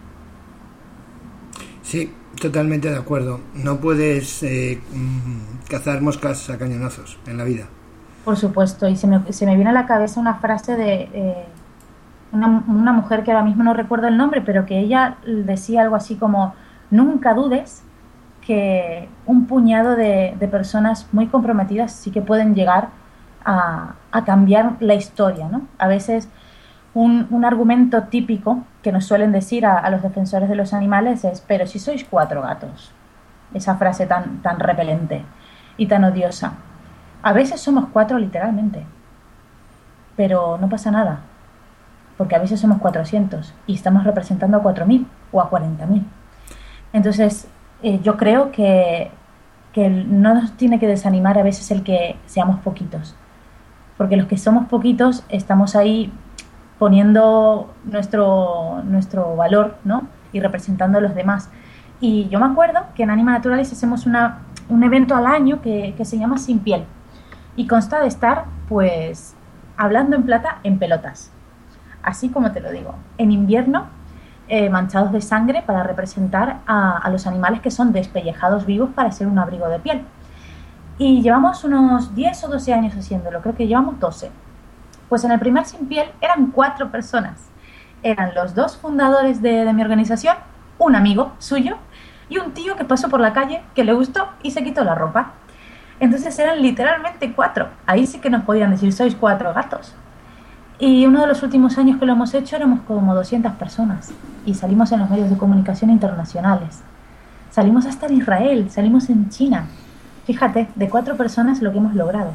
Sí, totalmente de acuerdo. No puedes eh, cazar moscas a cañonazos en la vida. Por supuesto, y se me, se me viene a la cabeza una frase de eh, una, una mujer que ahora mismo no recuerdo el nombre, pero que ella decía algo así como, nunca dudes que un puñado de, de personas muy comprometidas sí que pueden llegar a, a cambiar la historia, ¿no? A veces un, un argumento típico que nos suelen decir a, a los defensores de los animales es, pero si sois cuatro gatos, esa frase tan, tan repelente y tan odiosa. A veces somos cuatro literalmente, pero no pasa nada, porque a veces somos cuatrocientos y estamos representando a cuatro mil o a cuarenta mil. Entonces, eh, yo creo que, que no nos tiene que desanimar a veces el que seamos poquitos, porque los que somos poquitos estamos ahí poniendo nuestro, nuestro valor, ¿no? Y representando a los demás. Y yo me acuerdo que en Anima Naturalis hacemos una, un evento al año que, que se llama Sin Piel. Y consta de estar, pues, hablando en plata en pelotas. Así como te lo digo. En invierno, eh, manchados de sangre para representar a, a los animales que son despellejados vivos para ser un abrigo de piel. Y llevamos unos diez o doce años haciéndolo. Creo que llevamos doce. Pues en el primer Sin Piel eran cuatro personas. Eran los dos fundadores de, de mi organización, un amigo suyo y un tío que pasó por la calle, que le gustó y se quitó la ropa. Entonces eran literalmente cuatro. Ahí sí que nos podían decir, sois cuatro gatos. Y uno de los últimos años que lo hemos hecho éramos como doscientas personas. Y salimos en los medios de comunicación internacionales. Salimos hasta en Israel, salimos en China. Fíjate, de cuatro personas lo que hemos logrado.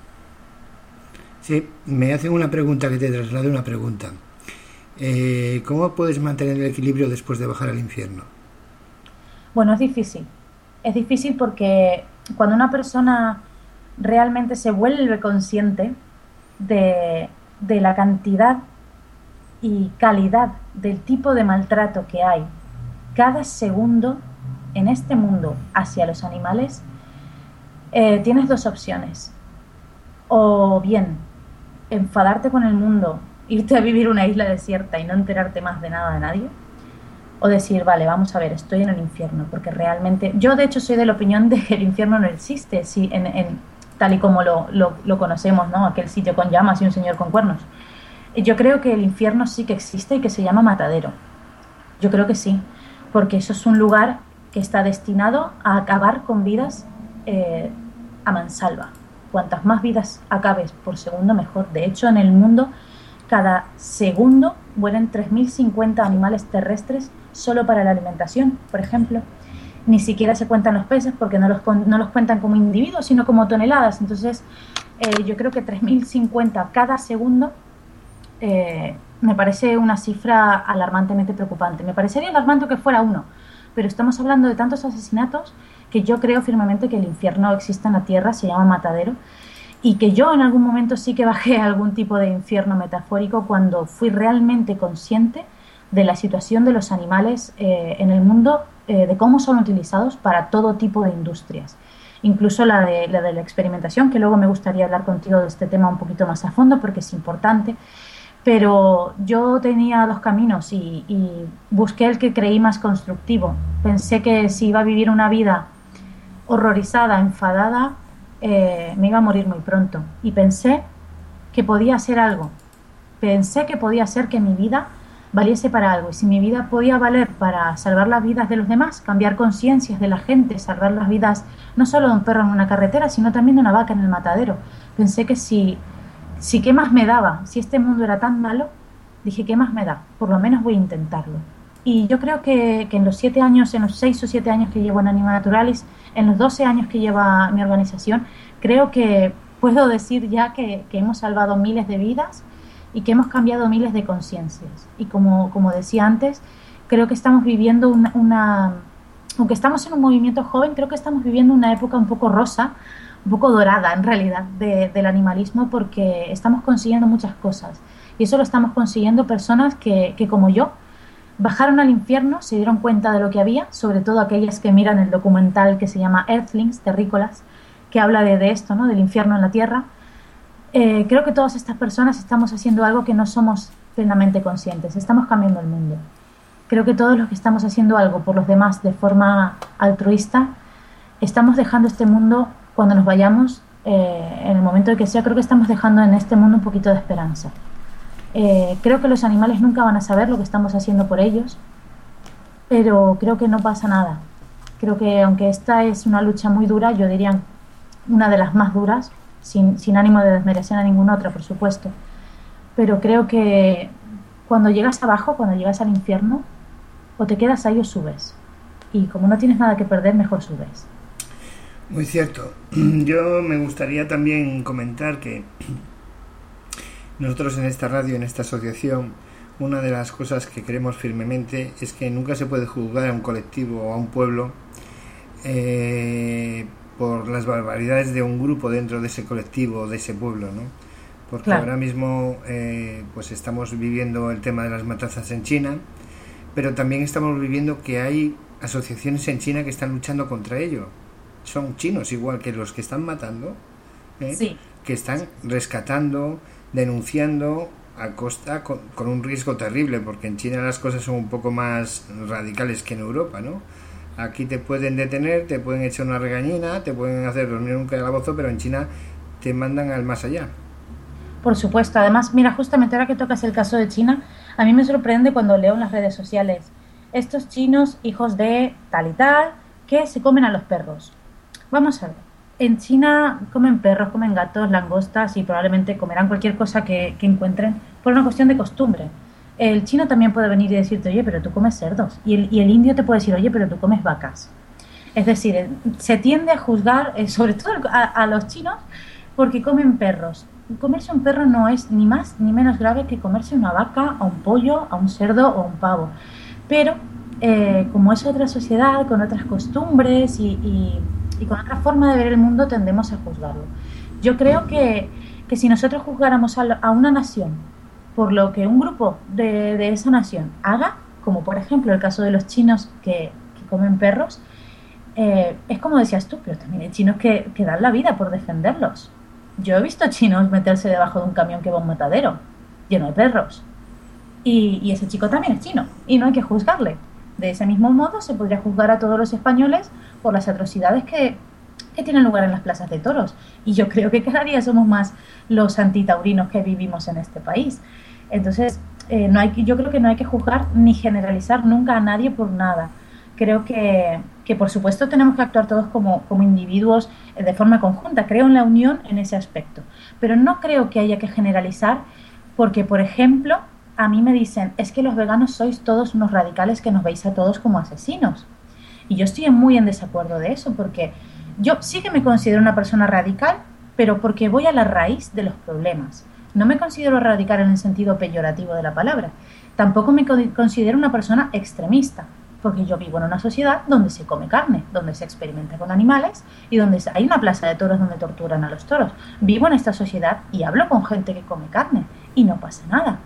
Sí, me hacen una pregunta que te traslade una pregunta. Eh, ¿Cómo puedes mantener el equilibrio después de bajar al infierno? Bueno, es difícil. Es difícil porque cuando una persona realmente se vuelve consciente de, de la cantidad y calidad del tipo de maltrato que hay cada segundo en este mundo hacia los animales, eh, tienes dos opciones. O bien enfadarte con el mundo, irte a vivir una isla desierta y no enterarte más de nada de nadie, o decir, vale, vamos a ver, estoy en el infierno, porque realmente, yo de hecho soy de la opinión de que el infierno no existe, sí, en, en, tal y como lo, lo, lo conocemos, ¿no? Aquel sitio con llamas y un señor con cuernos. Yo creo que el infierno sí que existe y que se llama matadero. Yo creo que sí, porque eso es un lugar que está destinado a acabar con vidas eh, a mansalva. Cuantas más vidas acabes por segundo, mejor. De hecho, en el mundo, cada segundo mueren tres mil cincuenta animales terrestres solo para la alimentación, por ejemplo. Ni siquiera se cuentan los peces porque no los, no los cuentan como individuos, sino como toneladas. Entonces, eh, yo creo que tres mil cincuenta cada segundo eh, me parece una cifra alarmantemente preocupante. Me parecería alarmante que fuera uno, pero estamos hablando de tantos asesinatos que yo creo firmemente que el infierno existe en la tierra, se llama matadero, y que yo en algún momento sí que bajé a algún tipo de infierno metafórico cuando fui realmente consciente de la situación de los animales eh, en el mundo, eh, de cómo son utilizados para todo tipo de industrias. Incluso la de, la de la experimentación, que luego me gustaría hablar contigo de este tema un poquito más a fondo porque es importante. Pero yo tenía dos caminos y, y busqué el que creí más constructivo. Pensé que si iba a vivir una vida horrorizada, enfadada, eh, me iba a morir muy pronto. Y pensé que podía hacer algo. Pensé que podía ser que mi vida valiese para algo. Y si mi vida podía valer para salvar las vidas de los demás, cambiar conciencias de la gente, salvar las vidas no solo de un perro en una carretera, sino también de una vaca en el matadero. Pensé que si, si qué más me daba, si este mundo era tan malo, dije, ¿qué más me da? Por lo menos voy a intentarlo. Y yo creo que, que en los siete años, en los seis o siete años que llevo en Anima Naturalis, en los doce años que lleva mi organización, creo que puedo decir ya que, que hemos salvado miles de vidas y que hemos cambiado miles de conciencias. Y como, como decía antes, creo que estamos viviendo una, una... Aunque estamos en un movimiento joven, creo que estamos viviendo una época un poco rosa, un poco dorada en realidad, de, del animalismo, porque estamos consiguiendo muchas cosas. Y eso lo estamos consiguiendo personas que, que como yo, bajaron al infierno, se dieron cuenta de lo que había, sobre todo aquellas que miran el documental que se llama Earthlings, Terrícolas, que habla de, de esto, ¿no? Del infierno en la tierra. Eh, creo que todas estas personas estamos haciendo algo que no somos plenamente conscientes, estamos cambiando el mundo. Creo que todos los que estamos haciendo algo por los demás de forma altruista, estamos dejando este mundo, cuando nos vayamos, eh, en el momento de que sea, creo que estamos dejando en este mundo un poquito de esperanza. Eh, creo que los animales nunca van a saber lo que estamos haciendo por ellos, pero creo que no pasa nada. Creo que aunque esta es una lucha muy dura, yo diría una de las más duras, sin, sin ánimo de desmerecer a ninguna otra, por supuesto, pero creo que cuando llegas abajo, cuando llegas al infierno, o te quedas ahí o subes, y como no tienes nada que perder, mejor subes. Muy cierto. Yo me gustaría también comentar que nosotros en esta radio, en esta asociación, una de las cosas que creemos firmemente es que nunca se puede juzgar a un colectivo o a un pueblo eh, por las barbaridades de un grupo dentro de ese colectivo o de ese pueblo, ¿no? Porque claro, ahora mismo eh, pues estamos viviendo el tema de las matanzas en China, pero también estamos viviendo que hay asociaciones en China que están luchando contra ello. Son chinos igual que los que están matando, ¿eh? Sí. Que están rescatando, denunciando a costa con, con un riesgo terrible, porque en China las cosas son un poco más radicales que en Europa, ¿no? Aquí te pueden detener, te pueden echar una regañina, te pueden hacer dormir en un calabozo, pero en China te mandan al más allá. Por supuesto. Además, mira, justamente ahora que tocas el caso de China, a mí me sorprende cuando leo en las redes sociales estos chinos, hijos de tal y tal, que se comen a los perros. Vamos a ver. En China comen perros, comen gatos, langostas y probablemente comerán cualquier cosa que, que encuentren por una cuestión de costumbre. El chino también puede venir y decirte, oye, pero tú comes cerdos. Y el, y el indio te puede decir, oye, pero tú comes vacas. Es decir, se tiende a juzgar, eh, sobre todo a, a los chinos, porque comen perros. Comerse un perro no es ni más ni menos grave que comerse una vaca, a un pollo, a un cerdo o a un pavo. Pero eh, como es otra sociedad, con otras costumbres y, y, y con otra forma de ver el mundo, tendemos a juzgarlo. Yo creo que, que si nosotros juzgáramos a, a una nación por lo que un grupo de, de esa nación haga, como por ejemplo el caso de los chinos que, que comen perros, eh, es como decías tú, pero también hay chinos que, que dan la vida por defenderlos. Yo he visto chinos meterse debajo de un camión que va a un matadero lleno de perros. Y, y ese chico también es chino. Y no hay que juzgarle. De ese mismo modo se podría juzgar a todos los españoles por las atrocidades que, que tienen lugar en las plazas de toros. Y yo creo que cada día somos más los antitaurinos que vivimos en este país. Entonces, eh, no hay, yo creo que no hay que juzgar ni generalizar nunca a nadie por nada. Creo que, que por supuesto tenemos que actuar todos como, como individuos de forma conjunta. Creo en la unión en ese aspecto. Pero no creo que haya que generalizar porque, por ejemplo, a mí me dicen, es que los veganos sois todos unos radicales que nos veis a todos como asesinos. Y yo estoy muy en desacuerdo de eso porque yo sí que me considero una persona radical, pero porque voy a la raíz de los problemas. No me considero radical en el sentido peyorativo de la palabra. Tampoco me considero una persona extremista. Porque yo vivo en una sociedad donde se come carne, donde se experimenta con animales y donde hay una plaza de toros donde torturan a los toros. Vivo en esta sociedad y hablo con gente que come carne y no pasa nada.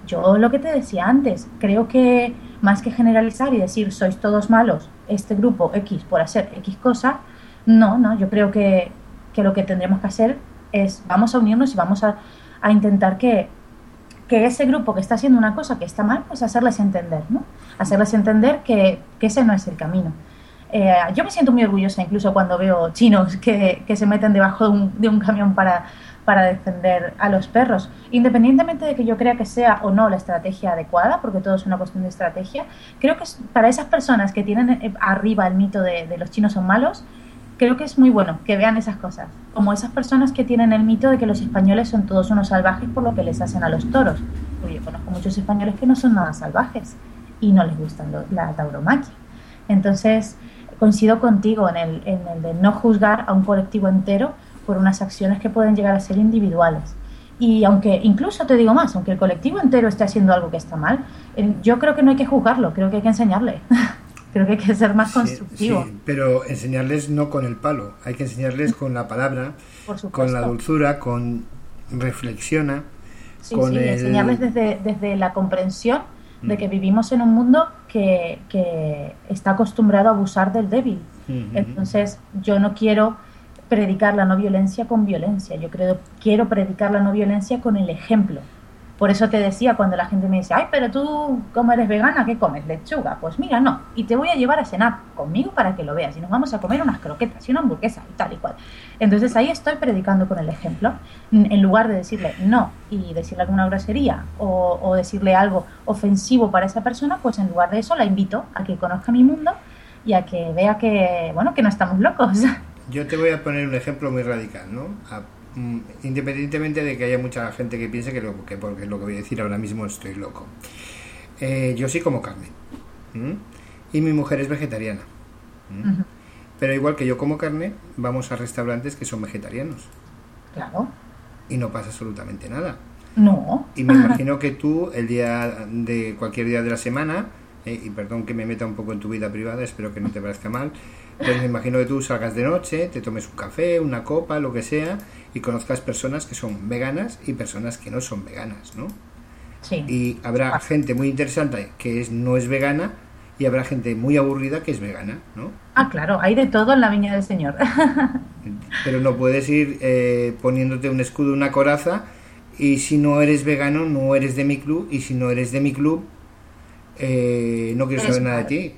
yo lo que te decía antes, creo que más que generalizar y decir sois todos malos, este grupo X por hacer X cosa, no, no, yo creo que, que lo que tendremos que hacer es, vamos a unirnos y vamos a, a intentar que, que ese grupo que está haciendo una cosa que está mal, pues hacerles entender, ¿no? Hacerles entender que, que ese no es el camino. Eh, yo me siento muy orgullosa incluso cuando veo chinos que, que se meten debajo de un, de un camión para, para defender a los perros, independientemente de que yo crea que sea o no la estrategia adecuada, porque todo es una cuestión de estrategia. Creo que es, para esas personas que tienen arriba el mito de, de los chinos son malos, creo que es muy bueno que vean esas cosas, como esas personas que tienen el mito de que los españoles son todos unos salvajes por lo que les hacen a los toros. Porque yo conozco muchos españoles que no son nada salvajes y no les gusta la tauromaquia. Entonces, coincido contigo en el, en el de no juzgar a un colectivo entero por unas acciones que pueden llegar a ser individuales. Y aunque, incluso te digo más, aunque el colectivo entero esté haciendo algo que está mal, yo creo que no hay que juzgarlo, creo que hay que enseñarle. Creo que hay que ser más constructivo. Sí, sí, pero enseñarles no con el palo, hay que enseñarles con la palabra, con la dulzura, con reflexiona, sí, con sí, el... enseñarles desde, desde la comprensión de que vivimos en un mundo que, que está acostumbrado a abusar del débil. Uh-huh. Entonces, yo no quiero predicar la no violencia con violencia, yo creo, quiero predicar la no violencia con el ejemplo. Por eso te decía cuando la gente me dice, ay, pero tú, ¿cómo eres vegana? ¿Qué comes? ¿Lechuga? Pues mira, no. Y te voy a llevar a cenar conmigo para que lo veas. Y nos vamos a comer unas croquetas y una hamburguesa y tal y cual. Entonces ahí estoy predicando con el ejemplo. En lugar de decirle no y decirle alguna grosería o, o decirle algo ofensivo para esa persona, pues en lugar de eso la invito a que conozca mi mundo y a que vea que, bueno, que no estamos locos. Yo te voy a poner un ejemplo muy radical, ¿no? A independientemente de que haya mucha gente que piense que, lo, que porque lo que voy a decir ahora mismo estoy loco. Eh, yo sí como carne. ¿Mm? Y mi mujer es vegetariana. ¿Mm? Uh-huh. Pero igual que yo como carne, vamos a restaurantes que son vegetarianos. Claro. Y no pasa absolutamente nada. No. Y me imagino que tú, el día de cualquier día de la semana, eh, y perdón que me meta un poco en tu vida privada, espero que no te parezca mal, pues me imagino que tú salgas de noche, te tomes un café, una copa, lo que sea, y conozcas personas que son veganas y personas que no son veganas, ¿no? Sí. Y habrá ah. gente muy interesante que es, no es vegana y habrá gente muy aburrida que es vegana, ¿no? Ah, claro, hay de todo en la viña del Señor. Pero no puedes ir eh, poniéndote un escudo, una coraza, y si no eres vegano, no eres de mi club, y si no eres de mi club, eh, no quiero saber nada de ti.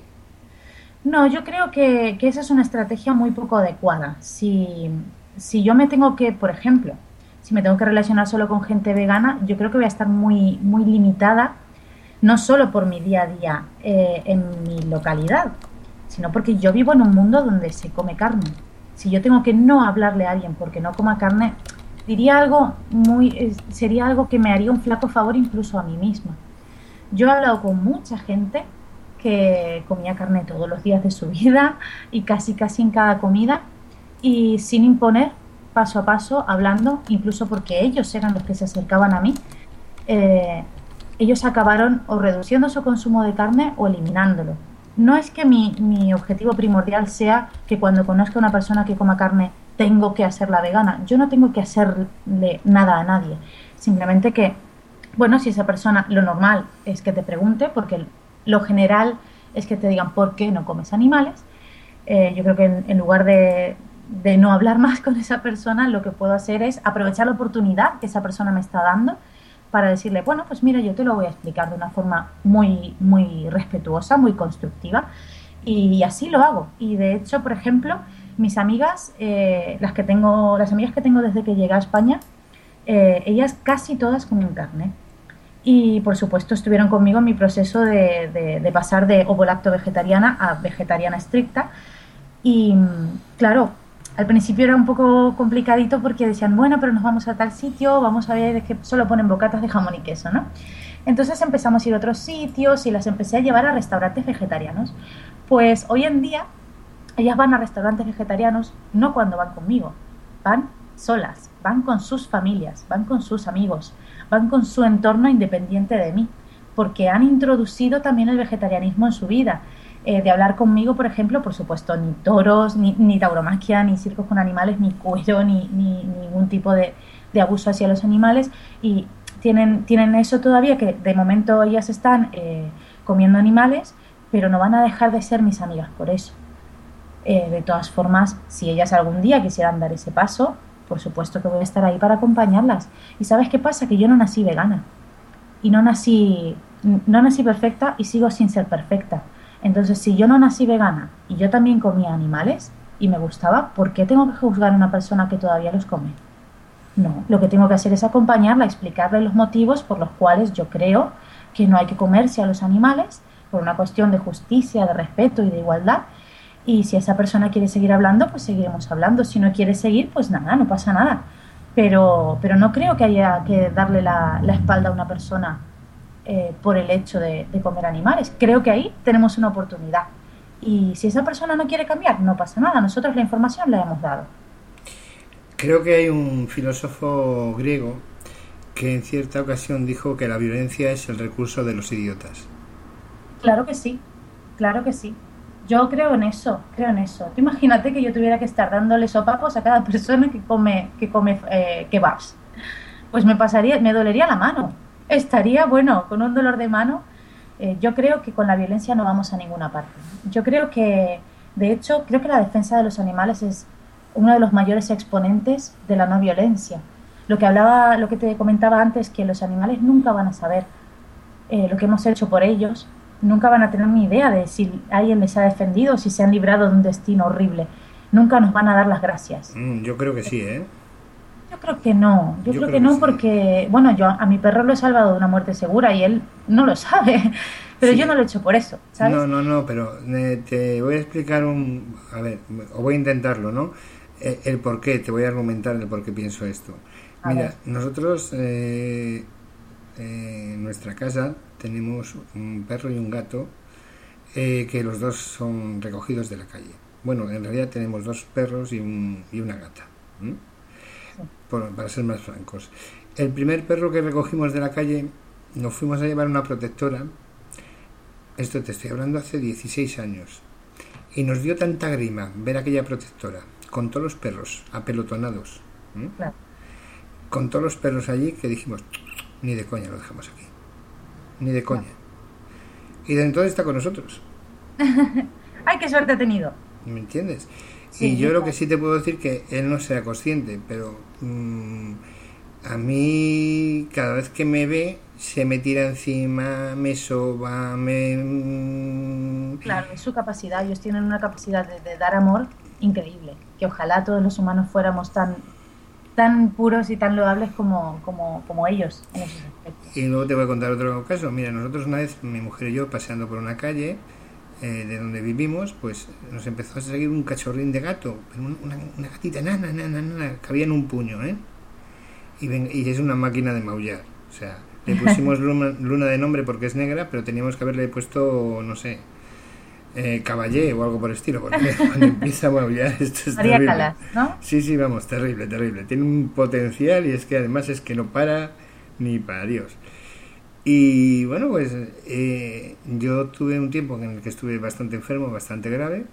No, yo creo que, que esa es una estrategia muy poco adecuada. Si, si yo me tengo que, por ejemplo, si me tengo que relacionar solo con gente vegana, yo creo que voy a estar muy, muy limitada, no solo por mi día a día eh, en mi localidad, sino porque yo vivo en un mundo donde se come carne. Si yo tengo que no hablarle a alguien porque no coma carne, diría algo muy, sería algo que me haría un flaco favor incluso a mí misma. Yo he hablado con mucha gente que comía carne todos los días de su vida y casi casi en cada comida y sin imponer, paso a paso, hablando, incluso porque ellos eran los que se acercaban a mí, eh, ellos acabaron o reduciendo su consumo de carne o eliminándolo. No es que mi, mi objetivo primordial sea que cuando conozca a una persona que coma carne tengo que hacerla vegana. Yo no tengo que hacerle nada a nadie, simplemente que, bueno, si esa persona, lo normal es que te pregunte, porque lo general es que te digan por qué no comes animales. Eh, yo creo que en, en lugar de, de no hablar más con esa persona, lo que puedo hacer es aprovechar la oportunidad que esa persona me está dando para decirle, bueno, pues mira, yo te lo voy a explicar de una forma muy, muy respetuosa, muy constructiva, y así lo hago. Y de hecho, por ejemplo, mis amigas, eh, las que tengo, las amigas que tengo desde que llegué a España, eh, ellas casi todas comen carne. Y por supuesto estuvieron conmigo en mi proceso de, de, de pasar de ovolacto vegetariana a vegetariana estricta. Y claro, al principio era un poco complicadito porque decían, bueno, pero nos vamos a tal sitio, vamos a ver, es que solo ponen bocatas de jamón y queso, ¿no? Entonces empezamos a ir a otros sitios y las empecé a llevar a restaurantes vegetarianos. Pues hoy en día ellas van a restaurantes vegetarianos no cuando van conmigo, van solas, van con sus familias, van con sus amigos, van con su entorno independiente de mí, porque han introducido también el vegetarianismo en su vida. Eh, de hablar conmigo, por ejemplo, por supuesto, ni toros, ni, ni tauromaquia, ni circos con animales, ni cuero, ni, ni, ni ningún tipo de, de abuso hacia los animales. Y tienen, tienen eso todavía, que de momento ellas están eh, comiendo animales, pero no van a dejar de ser mis amigas por eso. Eh, de todas formas, si ellas algún día quisieran dar ese paso, por supuesto que voy a estar ahí para acompañarlas. ¿Y sabes qué pasa? Que yo no nací vegana y no nací, no nací perfecta y sigo sin ser perfecta. Entonces, si yo no nací vegana y yo también comía animales y me gustaba, ¿por qué tengo que juzgar a una persona que todavía los come? No, lo que tengo que hacer es acompañarla, explicarle los motivos por los cuales yo creo que no hay que comerse a los animales, por una cuestión de justicia, de respeto y de igualdad. Y si esa persona quiere seguir hablando, pues seguiremos hablando. Si no quiere seguir, pues nada, no pasa nada. Pero, pero no creo que haya que darle la, la espalda a una persona eh, por el hecho de, de comer animales. Creo que ahí tenemos una oportunidad. Y si esa persona no quiere cambiar, no pasa nada. Nosotros la información la hemos dado. Creo que hay un filósofo griego que en cierta ocasión dijo que la violencia es el recurso de los idiotas. Claro que sí, claro que sí. Yo creo en eso, creo en eso. Tú imagínate que yo tuviera que estar dándole sopapos a cada persona que come, que come eh, kebabs. Pues me pasaría, me dolería la mano. Estaría, bueno, con un dolor de mano. Eh, yo creo que con la violencia no vamos a ninguna parte. Yo creo que, de hecho, creo que la defensa de los animales es uno de los mayores exponentes de la no violencia. Lo que hablaba, lo que te comentaba antes, que los animales nunca van a saber eh, lo que hemos hecho por ellos. Nunca van a tener ni idea de si alguien les ha defendido o si se han librado de un destino horrible. Nunca nos van a dar las gracias. Mm, yo creo que sí, ¿eh? Yo creo que no. Yo, yo creo, creo que, que no sí. Porque, bueno, yo a mi perro lo he salvado de una muerte segura y él no lo sabe. Pero sí. Yo no lo he hecho por eso, ¿sabes? No, no, no, pero eh, te voy a explicar un... A ver, o voy a intentarlo, ¿no? Eh, el por qué, te voy a argumentar el por qué pienso esto. A Mira, ver. nosotros eh, eh, en nuestra casa tenemos un perro y un gato eh, que los dos son recogidos de la calle. Bueno, en realidad tenemos dos perros y, un, y una gata, ¿eh? Por, para ser más francos. El primer perro que recogimos de la calle nos fuimos a llevar una protectora. Esto te estoy hablando hace dieciséis años. Y nos dio tanta grima ver aquella protectora con todos los perros apelotonados, ¿eh? Claro. Con todos los perros allí que dijimos, ni de coña lo dejamos aquí. Ni de coña. Y desde entonces está con nosotros. ¡Ay, qué suerte ha tenido! ¿Me entiendes? Sí, y yo claro. Lo que sí te puedo decir que él no sea consciente, pero mmm, a mí cada vez que me ve se me tira encima, me soba, me... Mmm... Claro, es su capacidad. Ellos tienen una capacidad de, de dar amor increíble. Que ojalá todos los humanos fuéramos tan... tan puros y tan loables como, como, como ellos en esos aspectos. Y luego te voy a contar otro caso. Mira, nosotros una vez, mi mujer y yo, paseando por una calle eh, de donde vivimos, pues nos empezó a seguir un cachorrín de gato, una, una gatita nana, nana, nana, cabía en un puño, ¿eh? Y, ven, y es una máquina de maullar. O sea, le pusimos luna, luna de nombre porque es negra, pero teníamos que haberle puesto, no sé, Eh, caballé o algo por el estilo, porque cuando empieza a maullar esto es María terrible. Calas, ¿no? Sí, sí, vamos, terrible, terrible. Tiene un potencial y es que además es que no para ni para Dios. Y bueno, pues eh, yo tuve un tiempo en el que estuve bastante enfermo, bastante grave,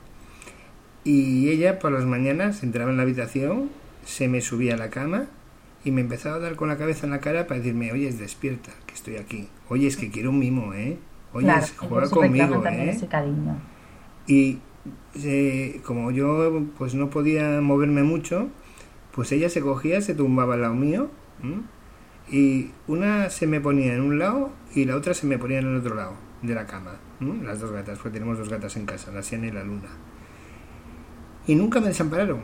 y ella por las mañanas entraba en la habitación, se me subía a la cama y me empezaba a dar con la cabeza en la cara para decirme, oye, despierta, que estoy aquí. Oye, es que quiero un mimo, ¿eh? Oye, claro, juega conmigo, ¿eh? Ese cariño. Y eh, como yo pues no podía moverme mucho, pues ella se cogía, se tumbaba al lado mío, ¿m? Y una se me ponía en un lado y la otra se me ponía en el otro lado de la cama, ¿m? Las dos gatas, porque tenemos dos gatas en casa, la Siena y la Luna. Y nunca me desampararon.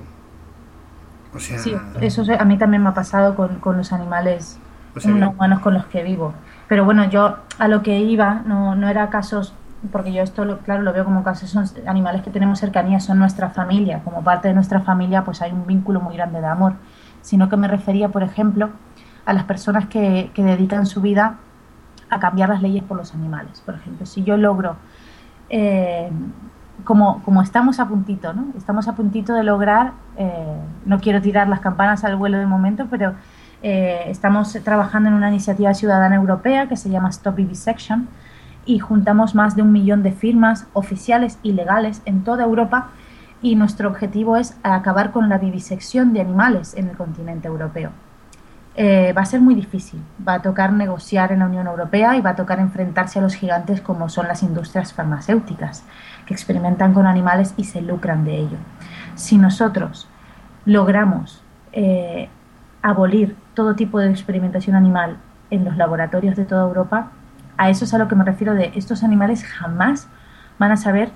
O sea... Sí, eso a mí también me ha pasado con, con los animales o sea, no humanos con los que vivo. Pero bueno, yo a lo que iba no, no era casos, porque yo esto, lo, claro, lo veo como casos, son animales que tenemos cercanía, son nuestra familia. Como parte de nuestra familia, pues hay un vínculo muy grande de amor. Sino que me refería, por ejemplo, a las personas que, que dedican su vida a cambiar las leyes por los animales. Por ejemplo, si yo logro, eh, como, como estamos a puntito, ¿no? Estamos a puntito de lograr, eh, no quiero tirar las campanas al vuelo de momento, pero... Eh, estamos trabajando en una iniciativa ciudadana europea que se llama Stop Vivisection y juntamos más de un millón de firmas oficiales y legales en toda Europa y nuestro objetivo es acabar con la vivisección de animales en el continente europeo. eh, va a ser muy difícil. Va a tocar negociar en la Unión Europea y va a tocar enfrentarse a los gigantes como son las industrias farmacéuticas, que experimentan con animales y se lucran de ello. Si nosotros logramos eh, abolir todo tipo de experimentación animal en los laboratorios de toda Europa, a eso es a lo que me refiero de estos animales jamás van a saber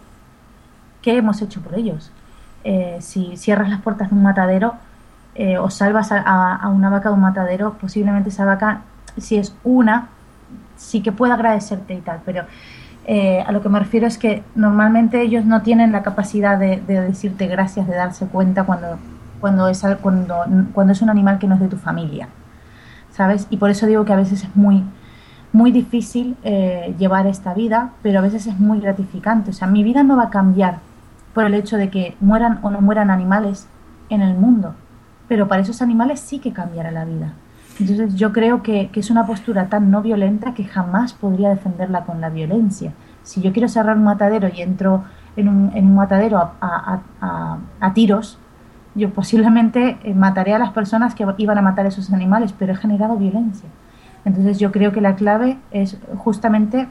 qué hemos hecho por ellos. Eh, si cierras las puertas de un matadero eh, o salvas a, a, a una vaca de un matadero, posiblemente esa vaca, si es una, sí que pueda agradecerte y tal, pero eh, a lo que me refiero es que normalmente ellos no tienen la capacidad de, de decirte gracias, de darse cuenta cuando, cuando, es, cuando, cuando es un animal que no es de tu familia, ¿sabes? Y por eso digo que a veces es muy, muy difícil eh, llevar esta vida, pero a veces es muy gratificante. O sea, mi vida no va a cambiar por el hecho de que mueran o no mueran animales en el mundo, pero para esos animales sí que cambiará la vida. Entonces yo creo que, que es una postura tan no violenta que jamás podría defenderla con la violencia. Si yo quiero cerrar un matadero y entro en un, en un matadero a, a, a, a tiros, yo posiblemente mataré a las personas que iban a matar a esos animales, pero he generado violencia. Entonces yo creo que la clave es justamente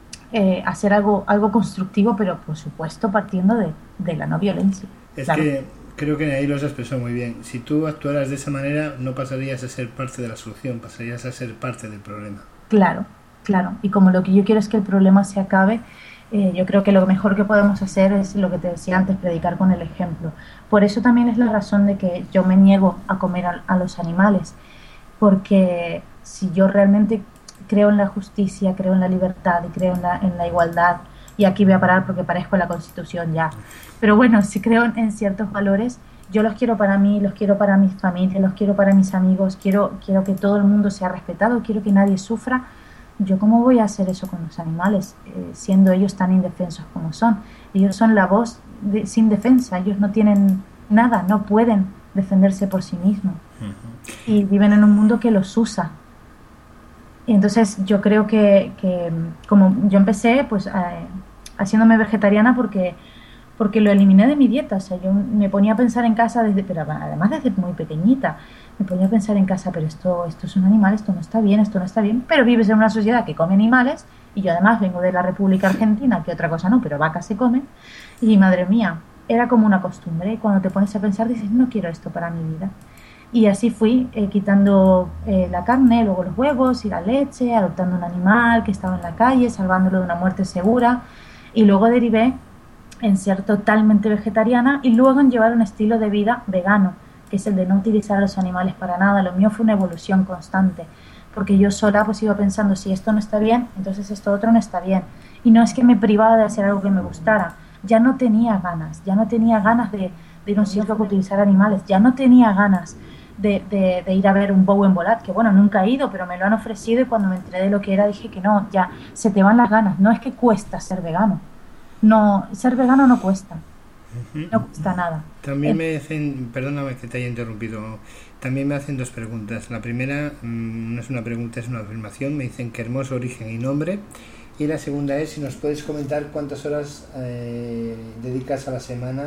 eh, hacer algo, algo constructivo, pero por supuesto partiendo de, de la no violencia. Es claro. que creo que ahí lo has expresado muy bien. Si tú actuaras de esa manera, no pasarías a ser parte de la solución, pasarías a ser parte del problema. Claro, claro. Y como lo que yo quiero es que el problema se acabe, eh, yo creo que lo mejor que podemos hacer es lo que te decía antes, predicar con el ejemplo. Por eso también es la razón de que yo me niego a comer a, a los animales, porque si yo realmente creo en la justicia, creo en la libertad y creo en la, en la igualdad, y aquí voy a parar porque parezco la Constitución ya, pero bueno, si creo en ciertos valores, yo los quiero para mí, los quiero para mi familia, los quiero para mis amigos, quiero, quiero que todo el mundo sea respetado, quiero que nadie sufra. ¿Yo cómo voy a hacer eso con los animales, eh, siendo ellos tan indefensos como son? Ellos son la voz de, sin defensa, ellos no tienen nada, no pueden defenderse por sí mismos. Uh-huh. Y viven en un mundo que los usa. Y entonces yo creo que, que como yo empecé pues eh, haciéndome vegetariana porque porque lo eliminé de mi dieta. O sea, yo me ponía a pensar en casa desde, pero además desde muy pequeñita, me ponía a pensar en casa, pero esto, esto es un animal, esto no está bien, esto no está bien, pero vives en una sociedad que come animales, y yo además vengo de la República Argentina, que otra cosa no, pero vacas se comen, y madre mía, era como una costumbre, y cuando te pones a pensar dices, no quiero esto para mi vida. Y así fui eh, quitando eh, la carne, luego los huevos y la leche, adoptando un animal que estaba en la calle, salvándolo de una muerte segura, y luego derivé en ser totalmente vegetariana y luego en llevar un estilo de vida vegano, que es el de no utilizar a los animales para nada. Lo mío fue una evolución constante, porque yo sola pues iba pensando, si esto no está bien, entonces esto otro no está bien. Y no es que me privaba de hacer algo que me gustara, ya no tenía ganas, ya no tenía ganas de, de ir a un sitio que utilizar animales, ya no tenía ganas de, de, de ir a ver un bow en volat, que bueno, nunca he ido, pero me lo han ofrecido y cuando me enteré de lo que era dije que no, ya se te van las ganas. No es que cuesta ser vegano, no, ser vegano no cuesta, no cuesta nada. También me hacen, perdóname que te haya interrumpido, también me hacen dos preguntas. La primera mmm, no es una pregunta, es una afirmación. Me dicen que hermoso origen y nombre. Y la segunda es si nos puedes comentar cuántas horas eh, dedicas a la semana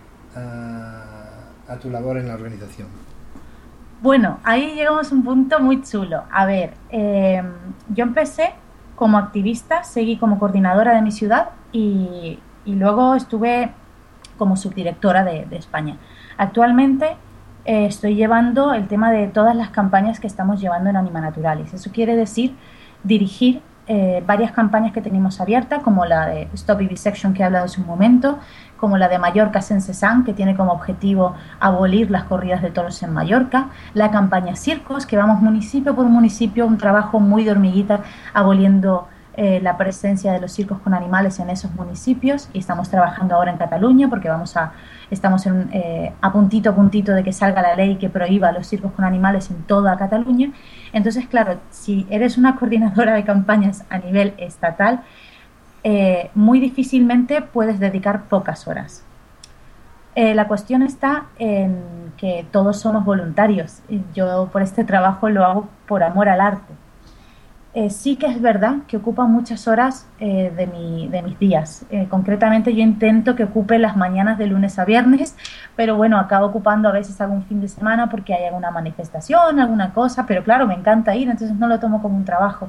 a, a tu labor en la organización. Bueno, ahí llegamos a un punto muy chulo. A ver, eh, yo empecé como activista, seguí como coordinadora de mi ciudad y, y luego estuve como subdirectora de, de España. Actualmente eh, estoy llevando el tema de todas las campañas que estamos llevando en Anima Naturalis. Eso quiere decir dirigir eh, varias campañas que tenemos abiertas, como la de Stop Vivisection que he hablado hace un momento, como la de Mallorca Sense Sang, que tiene como objetivo abolir las corridas de toros en Mallorca, la campaña Circos, que vamos municipio por municipio, un trabajo muy de hormiguita, aboliendo eh, la presencia de los circos con animales en esos municipios, y estamos trabajando ahora en Cataluña, porque vamos a, estamos en, eh, a puntito a puntito de que salga la ley que prohíba los circos con animales en toda Cataluña. Entonces, claro, si eres una coordinadora de campañas a nivel estatal, Eh, muy difícilmente puedes dedicar pocas horas. Eh, la cuestión está en que todos somos voluntarios. Yo por este trabajo lo hago por amor al arte. eh, sí que es verdad que ocupa muchas horas eh, de, mi, de mis días. Eh, concretamente yo intento que ocupe las mañanas de lunes a viernes, pero bueno, acabo ocupando a veces algún fin de semana porque hay alguna manifestación, alguna cosa, pero claro, me encanta ir, entonces no lo tomo como un trabajo.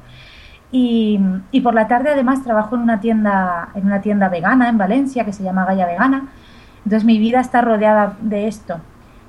Y, y por la tarde además trabajo en una tienda, en una tienda vegana en Valencia que se llama Gaia Vegana, entonces mi vida está rodeada de esto.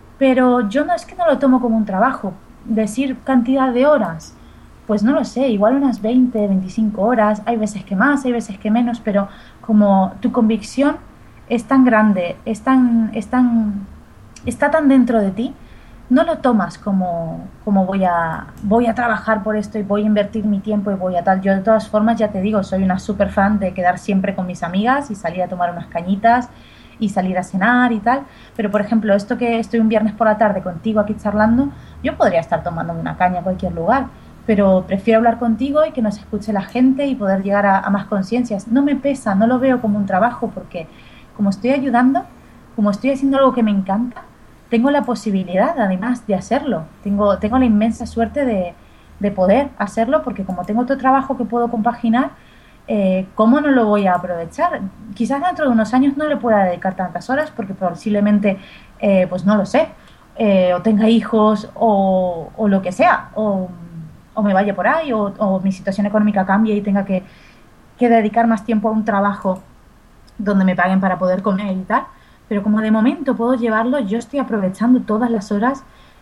Pero yo no es que no lo tomo como un trabajo. Decir cantidad de horas, pues no lo sé, igual unas veinte, veinticinco horas, hay veces que más, hay veces que menos, pero como tu convicción es tan grande, es tan, es tan, está tan dentro de ti, no lo tomas como, como voy, a, voy a trabajar por esto y voy a invertir mi tiempo y voy a tal. Yo de todas formas, ya te digo, soy una súper fan de quedar siempre con mis amigas y salir a tomar unas cañitas y salir a cenar y tal, pero por ejemplo, esto que estoy un viernes por la tarde contigo aquí charlando, yo podría estar tomando una caña en cualquier lugar, pero prefiero hablar contigo y que nos escuche la gente y poder llegar a, a más conciencias. No me pesa, no lo veo como un trabajo porque como estoy ayudando, como estoy haciendo algo que me encanta, tengo la posibilidad además de hacerlo, tengo, tengo la inmensa suerte de, de poder hacerlo porque como tengo otro trabajo que puedo compaginar, eh, ¿cómo no lo voy a aprovechar? Quizás dentro de unos años no le pueda dedicar tantas horas porque posiblemente, eh, pues no lo sé, eh, o tenga hijos o, o lo que sea, o, o me vaya por ahí, o, o mi situación económica cambie y tenga que, que dedicar más tiempo a un trabajo donde me paguen para poder comer y tal. Pero como de momento puedo llevarlo, yo estoy aprovechando todas las horas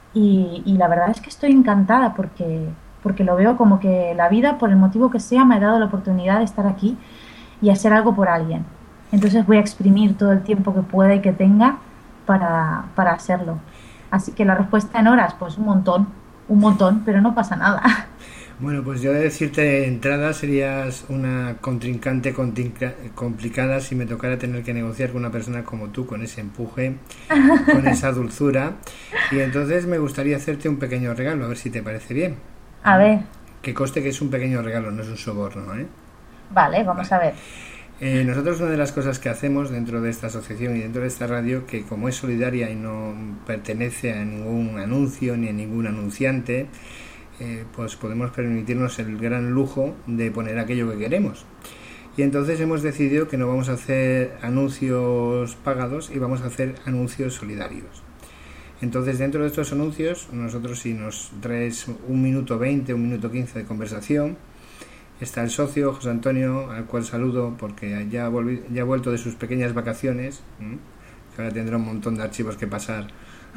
y, y la verdad es que estoy encantada porque, porque lo veo como que la vida, por el motivo que sea, me ha dado la oportunidad de estar aquí y hacer algo por alguien. Entonces voy a exprimir todo el tiempo que pueda y que tenga para, para hacerlo. Así que la respuesta en horas, pues un montón, un montón, pero no pasa nada. Bueno, pues yo de decirte de entrada serías una contrincante continca- complicada si me tocara tener que negociar con una persona como tú, con ese empuje, con esa dulzura. Y entonces me gustaría hacerte un pequeño regalo, a ver si te parece bien. A ver, Que conste que es un pequeño regalo, no es un soborno, ¿eh? vale, vamos Vale. a ver. Eh, nosotros una de las cosas que hacemos dentro de esta asociación y dentro de esta radio, que como es solidaria y no pertenece a ningún anuncio ni a ningún anunciante, eh, pues podemos permitirnos el gran lujo de poner aquello que queremos. Y entonces hemos decidido que no vamos a hacer anuncios pagados y vamos a hacer anuncios solidarios. Entonces dentro de estos anuncios, nosotros si nos traes un minuto veinte, un minuto quince de conversación, está el socio José Antonio, al cual saludo porque ya, volví, ya ha vuelto de sus pequeñas vacaciones, ¿m? Que ahora tendrá un montón de archivos que pasar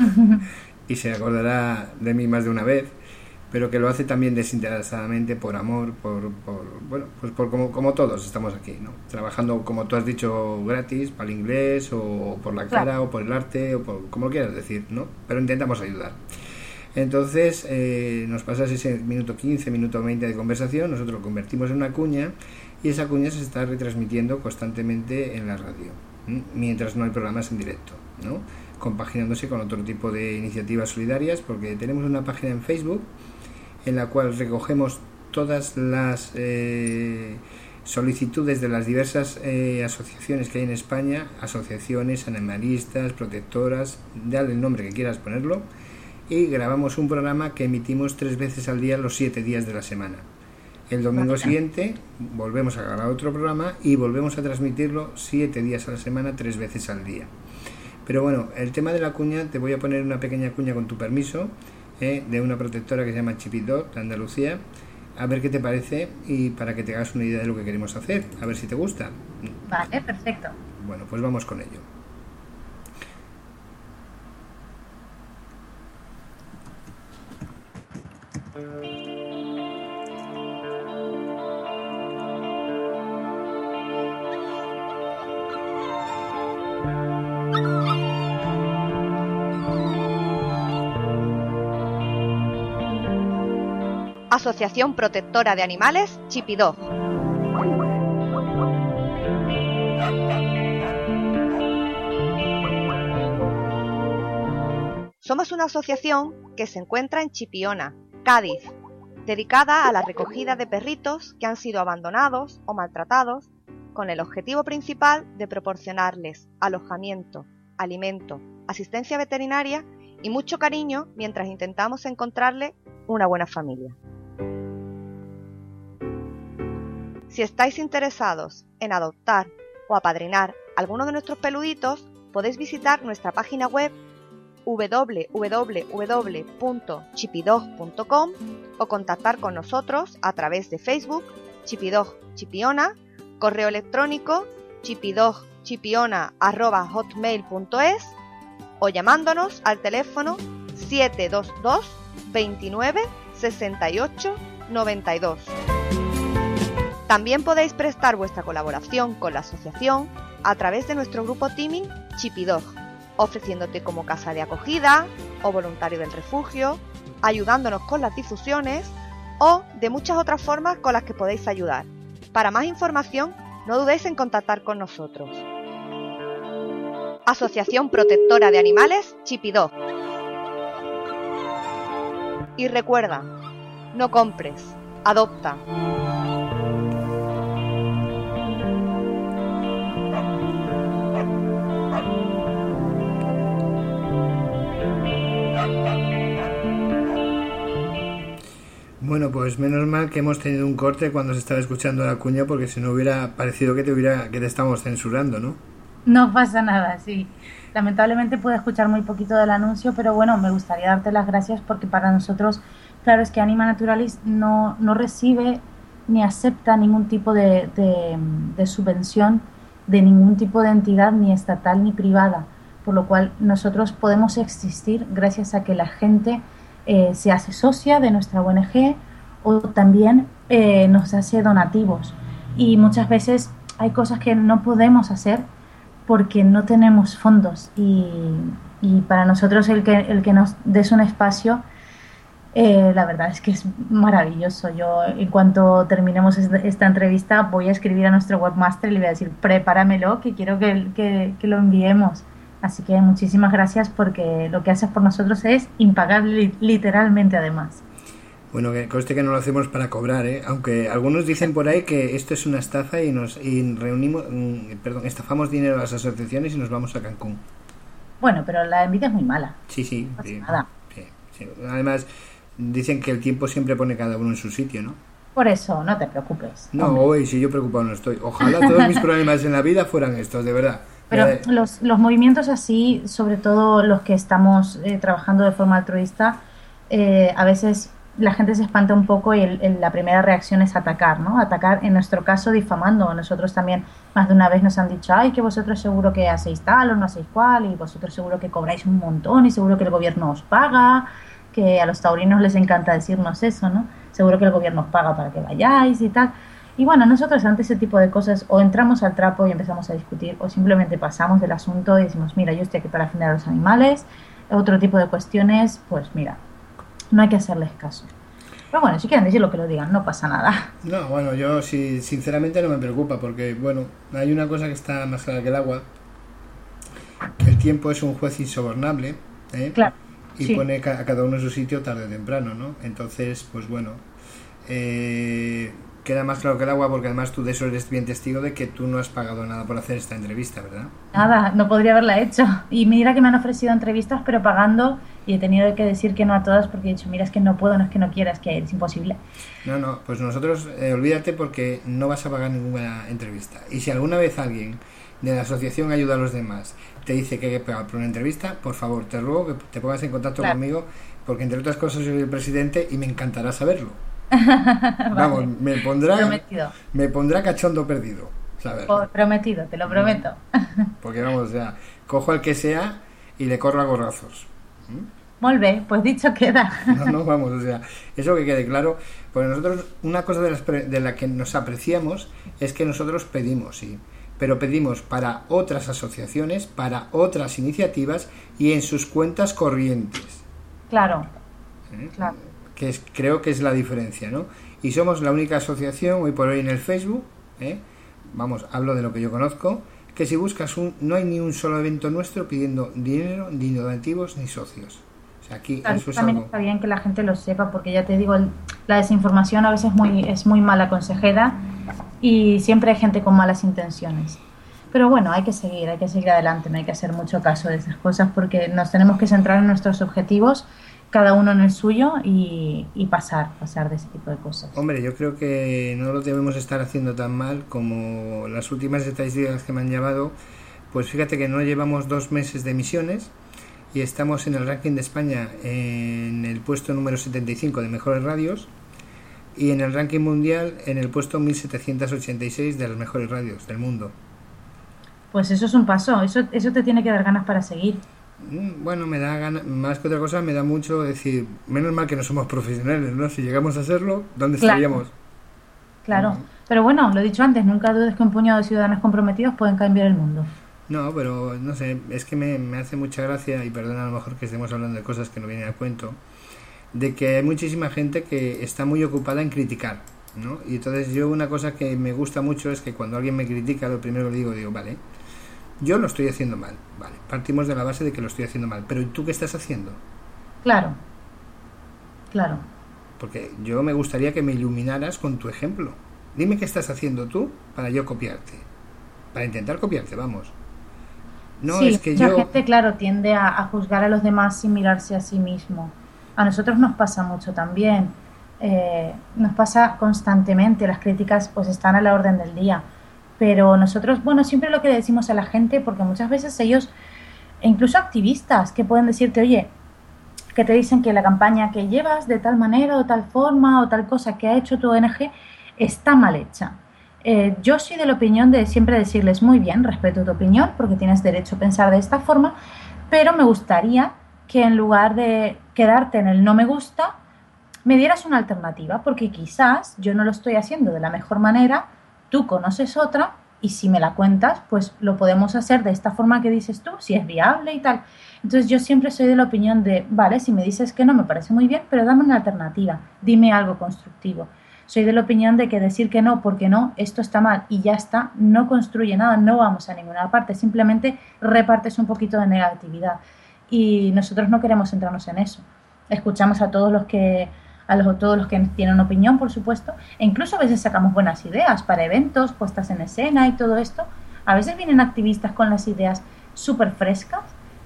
y se acordará de mí más de una vez, pero que lo hace también desinteresadamente por amor, por, por bueno, pues por como, como todos estamos aquí, ¿no? Trabajando, como tú has dicho, gratis, para el inglés, o por la cara, claro, o por el arte, o por como lo quieras decir, ¿no? Pero intentamos ayudar. Entonces eh, nos pasas ese minuto quince, minuto veinte de conversación, nosotros lo convertimos en una cuña y esa cuña se está retransmitiendo constantemente en la radio, ¿m? Mientras no hay programas en directo, ¿no? Compaginándose con otro tipo de iniciativas solidarias, porque tenemos una página en Facebook en la cual recogemos todas las eh, solicitudes de las diversas eh, asociaciones que hay en España, asociaciones, animalistas, protectoras, dale el nombre que quieras ponerlo, y grabamos un programa que emitimos tres veces al día los siete días de la semana. El domingo siguiente volvemos a grabar otro programa y volvemos a transmitirlo siete días a la semana, tres veces al día. Pero bueno, el tema de la cuña, te voy a poner una pequeña cuña con tu permiso, eh, de una protectora que se llama Chipidó, de Andalucía, a ver qué te parece y para que te hagas una idea de lo que queremos hacer, a ver si te gusta. Vale, perfecto. Bueno, pues vamos con ello. Asociación Protectora de Animales Chipidó. Somos una asociación que se encuentra en Chipiona, Cádiz, dedicada a la recogida de perritos que han sido abandonados o maltratados, con el objetivo principal de proporcionarles alojamiento, alimento, asistencia veterinaria y mucho cariño, mientras intentamos encontrarle una buena familia. Si estáis interesados en adoptar o apadrinar alguno de nuestros peluditos, podéis visitar nuestra página web doble u doble u doble u punto chipidog punto com o contactar con nosotros a través de Facebook, Chipidog Chipiona, correo electrónico chipidogchipiona arroba hotmail punto es o llamándonos al teléfono siete dos dos, veintinueve, sesenta y ocho, noventa y dos. También podéis prestar vuestra colaboración con la asociación a través de nuestro grupo Teaming Chipidog, ofreciéndote como casa de acogida o voluntario del refugio, ayudándonos con las difusiones o de muchas otras formas con las que podéis ayudar. Para más información, no dudéis en contactar con nosotros. Asociación Protectora de Animales Chipidog. Y recuerda, no compres, adopta. Bueno, pues menos mal que hemos tenido un corte cuando se estaba escuchando la cuña, porque si no hubiera parecido que te hubiera que te estamos censurando, ¿no? No pasa nada, sí. Lamentablemente pude escuchar muy poquito del anuncio, pero bueno, me gustaría darte las gracias porque para nosotros, claro, es que Anima Naturalis no, no recibe ni acepta ningún tipo de, de, de subvención de ningún tipo de entidad, ni estatal ni privada, por lo cual nosotros podemos existir gracias a que la gente eh, se hace socia de nuestra O N G o también eh, nos hace donativos. Y muchas veces hay cosas que no podemos hacer porque no tenemos fondos y, y para nosotros el que, el que nos des un espacio, eh, la verdad es que es maravilloso. Yo en cuanto terminemos esta, esta entrevista voy a escribir a nuestro webmaster y le voy a decir prepáramelo que quiero que, que, que lo enviemos. Así que muchísimas gracias porque lo que haces por nosotros es impagable literalmente además. Bueno, que conste que no lo hacemos para cobrar, ¿eh? Aunque algunos dicen por ahí que esto es una estafa y nos y reunimos, perdón, estafamos dinero a las asociaciones y nos vamos a Cancún. Bueno, pero la envidia es muy mala. Sí, sí. No pasa sí, nada. Sí, sí. Además, dicen que el tiempo siempre pone cada uno en su sitio, ¿no? Por eso, no te preocupes. No, hoy si yo preocupado no estoy. Ojalá todos mis problemas en la vida fueran estos, de verdad. Pero los, los movimientos así, sobre todo los que estamos eh, trabajando de forma altruista, eh, a veces la gente se espanta un poco y el, el, la primera reacción es atacar, ¿no? Atacar, en nuestro caso, difamando. Nosotros también más de una vez nos han dicho, ay, que vosotros seguro que hacéis tal o no hacéis cual, y vosotros seguro que cobráis un montón y seguro que el gobierno os paga, que a los taurinos les encanta decirnos eso, ¿no? Seguro que el gobierno os paga para que vayáis y tal. Y bueno, nosotros ante ese tipo de cosas o entramos al trapo y empezamos a discutir o simplemente pasamos del asunto y decimos, mira, yo estoy aquí para defender a los animales, otro tipo de cuestiones, pues mira, no hay que hacerles caso. Pero bueno, si quieren decir lo que lo digan, no pasa nada. No, bueno, yo sí, sinceramente no me preocupa porque, bueno, hay una cosa que está más clara que el agua, que el tiempo es un juez insobornable, ¿eh? Claro, y sí. Pone a cada uno en su sitio tarde o temprano, ¿no? Entonces, pues bueno, eh, queda más claro que el agua porque además tú de eso eres bien testigo de que tú no has pagado nada por hacer esta entrevista, ¿verdad? Nada, no podría haberla hecho. Y mira que me han ofrecido entrevistas, pero pagando, y he tenido que decir que no a todas porque he dicho, mira, es que no puedo, no es que no quiera, es que es imposible. No, no, pues nosotros, eh, olvídate porque no vas a pagar ninguna entrevista. Y si alguna vez alguien de la asociación Ayuda a los Demás te dice que hay que pagar por una entrevista, por favor, te ruego que te pongas en contacto claro. conmigo, porque entre otras cosas soy el presidente y me encantará saberlo. Vale. Vamos, me pondrá prometido. Me pondrá cachondo perdido, saberlo. Prometido, te lo prometo. Porque vamos, o sea, cojo al que sea y le corro a gorrazos. ¿Mm? Muy bien, pues dicho queda. No, no, vamos, o sea, eso que quede claro, porque nosotros, una cosa de, las pre, de la que nos apreciamos es que nosotros pedimos, sí, pero pedimos para otras asociaciones, para otras iniciativas y en sus cuentas corrientes. Claro, ¿Eh? claro. Que es, creo que es la diferencia, ¿no? Y somos la única asociación hoy por hoy en el Facebook, ¿eh? Vamos, hablo de lo que yo conozco, que si buscas un, no hay ni un solo evento nuestro pidiendo dinero, ni donativos, ni socios. O sea, aquí claro, eso es también algo... está bien que la gente lo sepa, porque ya te digo, el, la desinformación a veces muy, es muy mala consejera y siempre hay gente con malas intenciones. Pero bueno, hay que seguir, hay que seguir adelante, no hay que hacer mucho caso de esas cosas porque nos tenemos que centrar en nuestros objetivos cada uno en el suyo y, y pasar, pasar de ese tipo de cosas. Hombre, yo creo que no lo debemos estar haciendo tan mal como las últimas estadísticas que me han llevado. Pues fíjate que no llevamos dos meses de emisiones y estamos en el ranking de España en el puesto número setenta y cinco de mejores radios y en el ranking mundial en el puesto mil setecientos ochenta y seis de las mejores radios del mundo. Pues eso es un paso, eso, eso te tiene que dar ganas para seguir. Bueno, me da ganas, más que otra cosa, me da mucho decir, menos mal que no somos profesionales, ¿no? Si llegamos a serlo, ¿dónde Claro. estaríamos? Claro, No. pero bueno, lo he dicho antes, nunca dudes que un puñado de ciudadanos comprometidos pueden cambiar el mundo. No, pero no sé, es que me, me hace mucha gracia, y perdona a lo mejor que estemos hablando de cosas que no vienen a cuento, de que hay muchísima gente que está muy ocupada en criticar, ¿no? Y entonces yo una cosa que me gusta mucho es que cuando alguien me critica, lo primero que digo, digo, vale, yo lo estoy haciendo mal, vale, partimos de la base de que lo estoy haciendo mal, pero ¿y tú qué estás haciendo? Claro, claro. Porque yo me gustaría que me iluminaras con tu ejemplo. Dime qué estás haciendo tú para yo copiarte, para intentar copiarte, vamos. No, Sí, es que mucha yo... gente, claro, tiende a, a juzgar a los demás sin mirarse a sí mismo. A nosotros nos pasa mucho también. Eh, nos pasa constantemente. Las críticas pues están a la orden del día. Pero nosotros, bueno, siempre lo que le decimos a la gente, porque muchas veces ellos, e incluso activistas, que pueden decirte, oye, que te dicen que la campaña que llevas de tal manera o tal forma o tal cosa que ha hecho tu O N G está mal hecha. Eh, yo soy de la opinión de siempre decirles, muy bien, respeto tu opinión porque tienes derecho a pensar de esta forma, pero me gustaría que en lugar de quedarte en el no me gusta, me dieras una alternativa, porque quizás yo no lo estoy haciendo de la mejor manera, tú conoces otra y si me la cuentas, pues lo podemos hacer de esta forma que dices tú, si es viable y tal. Entonces yo siempre soy de la opinión de, vale, si me dices que no me parece muy bien, pero dame una alternativa, dime algo constructivo. Soy de la opinión de que decir que no, porque no, esto está mal y ya está, no construye nada, no vamos a ninguna parte, simplemente repartes un poquito de negatividad. Y nosotros no queremos centrarnos en eso. Escuchamos a todos los que a los, todos los que tienen opinión, por supuesto, e incluso a veces sacamos buenas ideas para eventos, puestas en escena y todo esto. A veces vienen activistas con las ideas súper frescas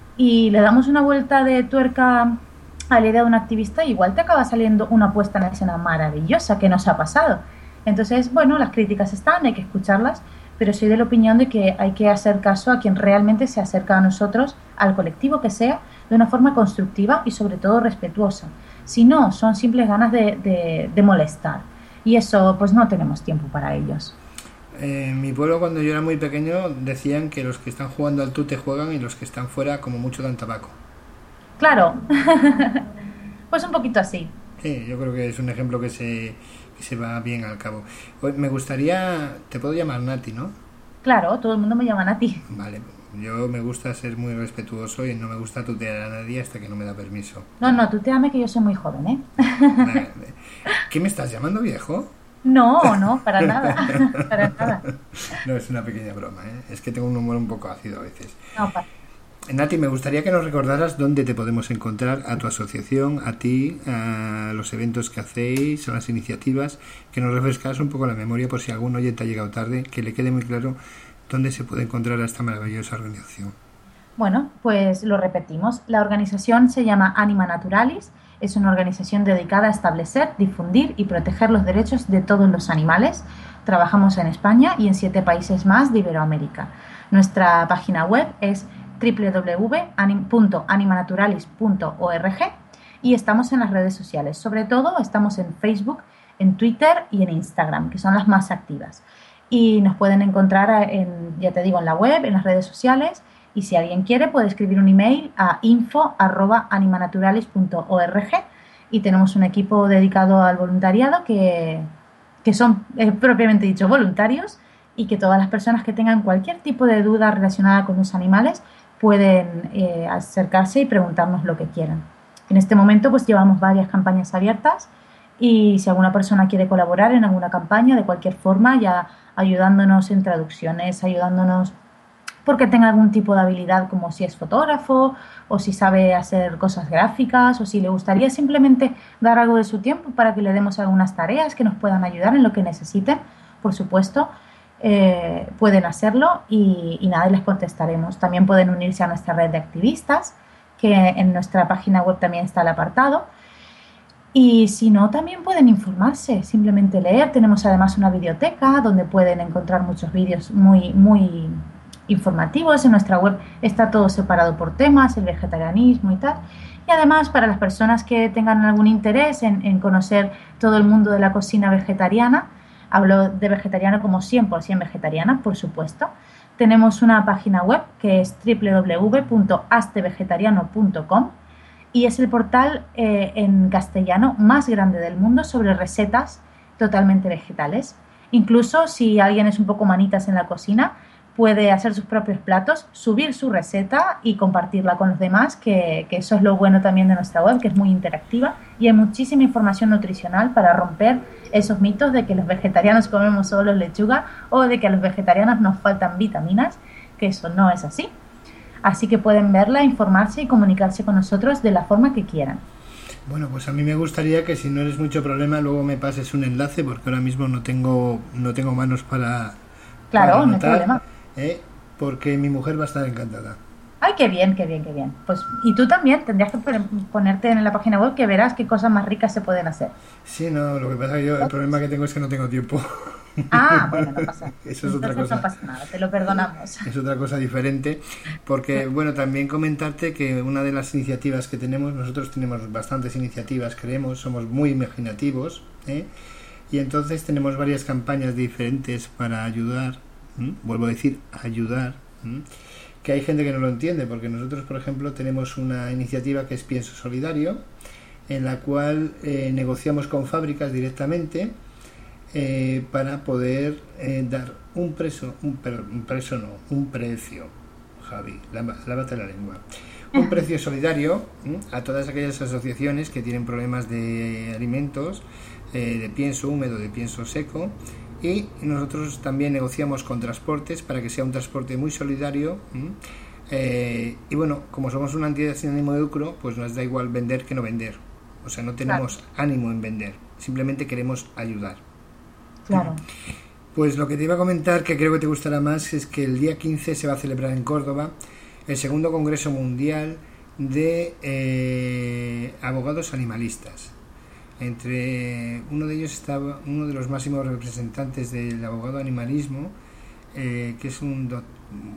y le damos una vuelta de tuerca a la idea de un activista y igual te acaba saliendo una puesta en escena maravillosa que nos ha pasado. Entonces, bueno, las críticas están, hay que escucharlas, pero soy de la opinión de que hay que hacer caso a quien realmente se acerca a nosotros, al colectivo que sea, de una forma constructiva y sobre todo respetuosa. Si no, son simples ganas de, de, de molestar. Y eso, pues no tenemos tiempo para ellos. En mi pueblo, cuando yo era muy pequeño, decían que los que están jugando al tute juegan y los que están fuera, como mucho, dan tabaco. Claro, pues un poquito así. Sí, yo creo que es un ejemplo que se, que se va bien al cabo. Oye, me gustaría... Te puedo llamar Nati, ¿no? Claro, todo el mundo me llama Nati. Vale, yo me gusta ser muy respetuoso y no me gusta tutear a nadie hasta que no me da permiso. No, no, tú te ames que yo soy muy joven, ¿eh? Vale. ¿Qué me estás llamando, viejo? No, no, para nada, para nada. No, es una pequeña broma, ¿eh? Es que tengo un humor un poco ácido a veces. No, para. Nati, me gustaría que nos recordaras dónde te podemos encontrar, a tu asociación, a ti, a los eventos que hacéis, a las iniciativas, que nos refrescas un poco la memoria por si algún oyente ha llegado tarde, que le quede muy claro dónde se puede encontrar a esta maravillosa organización. Bueno, pues lo repetimos. La organización se llama Anima Naturalis. Es una organización dedicada a establecer, difundir y proteger los derechos de todos los animales. Trabajamos en España y en siete países más de Iberoamérica. Nuestra página web es doble u doble u doble u punto anima naturalis punto org y estamos en las redes sociales. Sobre todo estamos en Facebook, en Twitter y en Instagram, que son las más activas. Y nos pueden encontrar, en, ya te digo, en la web, en las redes sociales. Y si alguien quiere, puede escribir un email a info arroba animanaturalis punto org y tenemos un equipo dedicado al voluntariado que, que son eh, propiamente dicho voluntarios y que todas las personas que tengan cualquier tipo de duda relacionada con los animales pueden eh, acercarse y preguntarnos lo que quieran. En este momento pues llevamos varias campañas abiertas y si alguna persona quiere colaborar en alguna campaña de cualquier forma, ya ayudándonos en traducciones, ayudándonos porque tenga algún tipo de habilidad como si es fotógrafo o si sabe hacer cosas gráficas o si le gustaría simplemente dar algo de su tiempo para que le demos algunas tareas que nos puedan ayudar en lo que necesiten, por supuesto, eh, pueden hacerlo y, y nada, les contestaremos. También pueden unirse a nuestra red de activistas, que en nuestra página web también está el apartado. Y si no, también pueden informarse, simplemente leer. Tenemos además una biblioteca donde pueden encontrar muchos vídeos muy, muy informativos. En nuestra web está todo separado por temas, el vegetarianismo y tal. Y además, para las personas que tengan algún interés en, en conocer todo el mundo de la cocina vegetariana, hablo de vegetariano como cien por ciento vegetariana, por supuesto, tenemos una página web que es doble u doble u doble u punto aste vegetariano punto com y es el portal eh, en castellano más grande del mundo sobre recetas totalmente vegetales. Incluso si alguien es un poco manitas en la cocina, puede hacer sus propios platos, subir su receta y compartirla con los demás, que, que eso es lo bueno también de nuestra web, que es muy interactiva y hay muchísima información nutricional para romper esos mitos de que los vegetarianos comemos solo lechuga o de que a los vegetarianos nos faltan vitaminas, que eso no es así. Así que pueden verla, informarse y comunicarse con nosotros de la forma que quieran. Bueno, pues a mí me gustaría que si no eres mucho problema luego me pases un enlace, porque ahora mismo no tengo no tengo manos para Claro, para anotar, no hay problema. ¿eh? Porque mi mujer va a estar encantada. Ay, qué bien, qué bien, qué bien. Pues, y tú también tendrías que ponerte en la página web que verás qué cosas más ricas se pueden hacer. Sí, no, lo que pasa es que yo, el problema que tengo es que no tengo tiempo. Ah, bueno, no pasa nada. Eso es otra Entonces cosa. no pasa nada, te lo perdonamos. Es otra cosa diferente, porque, bueno, también comentarte que una de las iniciativas que tenemos, nosotros tenemos bastantes iniciativas, creemos, somos muy imaginativos, ¿eh? Y entonces tenemos varias campañas diferentes para ayudar, ¿m? Vuelvo a decir, ayudar, ¿m? Que hay gente que no lo entiende, porque nosotros, por ejemplo, tenemos una iniciativa que es Pienso Solidario, en la cual eh, negociamos con fábricas directamente eh, para poder eh, dar un precio, un, un precio no, un precio, Javi, lávate la lengua, un precio solidario ¿m? A todas aquellas asociaciones que tienen problemas de alimentos, eh, de pienso húmedo, de pienso seco. Y nosotros también negociamos con transportes para que sea un transporte muy solidario. Eh, y bueno, como somos una entidad sin ánimo de lucro, pues nos da igual vender que no vender. O sea, no tenemos claro. ánimo en vender, simplemente queremos ayudar. Claro. Pues lo que te iba a comentar, que creo que te gustará más, es que el día quince se va a celebrar en Córdoba el segundo Congreso Mundial de eh, Abogados Animalistas. Entre uno de ellos estaba uno de los máximos representantes del abogado animalismo, eh, que es un, do,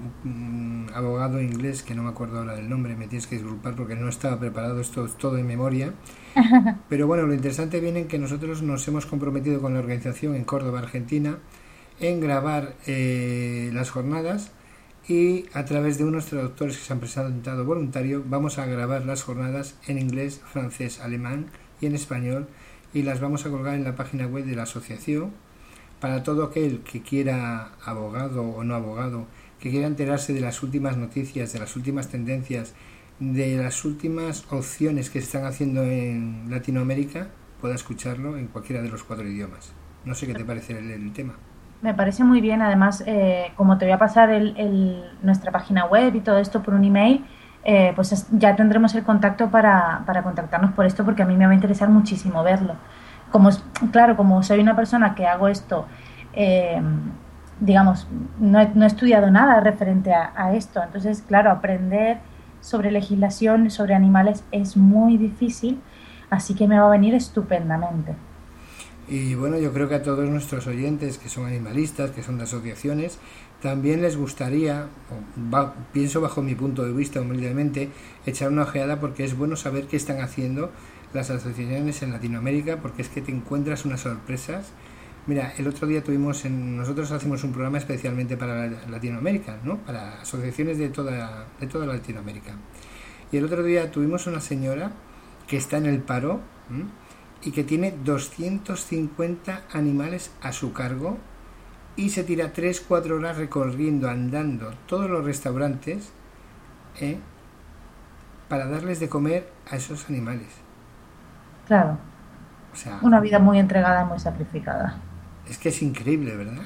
un abogado inglés que no me acuerdo ahora del nombre, me tienes que disculpar porque no estaba preparado, esto es todo en memoria. Pero bueno, lo interesante viene en que nosotros nos hemos comprometido con la organización en Córdoba, Argentina, en grabar eh, las jornadas, y a través de unos traductores que se han presentado voluntario vamos a grabar las jornadas en inglés, francés, alemán y en español, y las vamos a colgar en la página web de la asociación para todo aquel que quiera, abogado o no abogado, que quiera enterarse de las últimas noticias, de las últimas tendencias, de las últimas opciones que se están haciendo en Latinoamérica, pueda escucharlo en cualquiera de los cuatro idiomas. No sé qué te parece el, el tema. Me parece muy bien, además, eh, como te voy a pasar el, el, nuestra página web y todo esto por un email, Eh, pues es, ya tendremos el contacto para, para contactarnos por esto, porque a mí me va a interesar muchísimo verlo. Como, claro, como soy una persona que hago esto, eh, digamos, no he, no he estudiado nada referente a, a esto, entonces, claro, aprender sobre legislación, sobre animales es muy difícil, así que me va a venir estupendamente. Y bueno, yo creo que a todos nuestros oyentes que son animalistas, que son de asociaciones, también les gustaría, va, pienso bajo mi punto de vista humildemente, echar una ojeada, porque es bueno saber qué están haciendo las asociaciones en Latinoamérica, porque es que te encuentras unas sorpresas. Mira, el otro día tuvimos, en, nosotros hacemos un programa especialmente para Latinoamérica, ¿no? Para asociaciones de toda, de toda Latinoamérica. Y el otro día tuvimos una señora que está en el paro, ¿m? Y que tiene doscientos cincuenta animales a su cargo, y se tira tres cuatro horas recorriendo, andando todos los restaurantes, ¿eh? Para darles de comer a esos animales. Claro. O sea, una vida muy entregada, muy sacrificada. Es que es increíble, ¿verdad?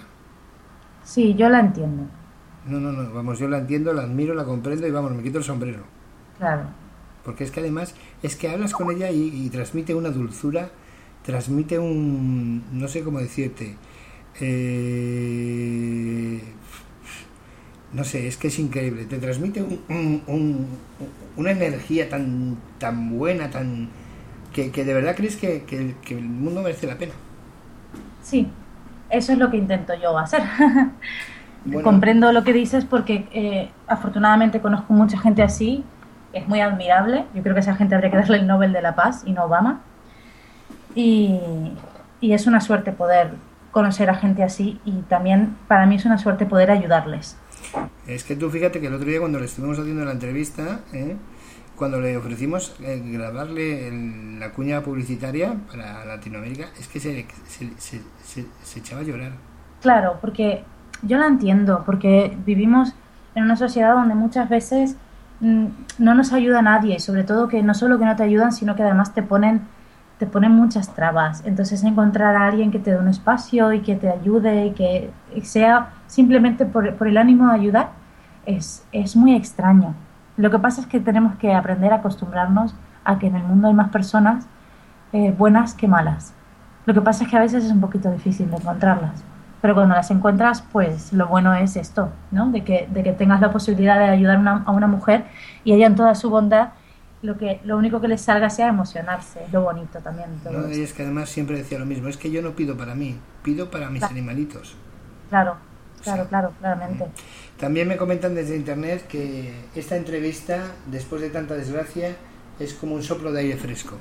Sí, yo la entiendo. No, no, no, vamos, yo la entiendo, la admiro, la comprendo y vamos, me quito el sombrero. Claro. Porque es que además, es que hablas con ella y, y transmite una dulzura, transmite un, no sé cómo decirte, eh, no sé, es que es increíble, te transmite un, un, un, una energía tan tan buena, tan que, que de verdad crees que, que, que el mundo merece la pena. Sí, eso es lo que intento yo hacer. Bueno. Comprendo lo que dices porque eh, afortunadamente conozco mucha gente así, es muy admirable. Yo creo que a esa gente habría que darle el Nobel de la Paz y no Obama. Y, y es una suerte poder conocer a gente así y también para mí es una suerte poder ayudarles. Es que tú fíjate que el otro día cuando le estuvimos haciendo la entrevista, ¿eh? cuando le ofrecimos eh, grabarle el, la cuña publicitaria para Latinoamérica, es que se, se, se, se, se echaba a llorar. Claro, porque yo la entiendo, porque vivimos en una sociedad donde muchas veces mmm, no nos ayuda nadie y sobre todo que no solo que no te ayudan, sino que además te ponen, te ponen muchas trabas. Entonces encontrar a alguien que te dé un espacio y que te ayude y que sea simplemente por, por el ánimo de ayudar es, es muy extraño. Lo que pasa es que tenemos que aprender a acostumbrarnos a que en el mundo hay más personas eh, buenas que malas. Lo que pasa es que a veces es un poquito difícil de encontrarlas. Pero cuando las encuentras, pues lo bueno es esto, ¿no? De que, de que tengas la posibilidad de ayudar una, a una mujer y ella en toda su bondad, lo que lo único que les salga sea emocionarse, lo bonito también. Todo no, y es que además siempre decía lo mismo, es que yo no pido para mí, pido para mis claro. animalitos. Claro, claro, sí. claro, claramente. También me comentan desde internet que esta entrevista, después de tanta desgracia, es como un soplo de aire fresco.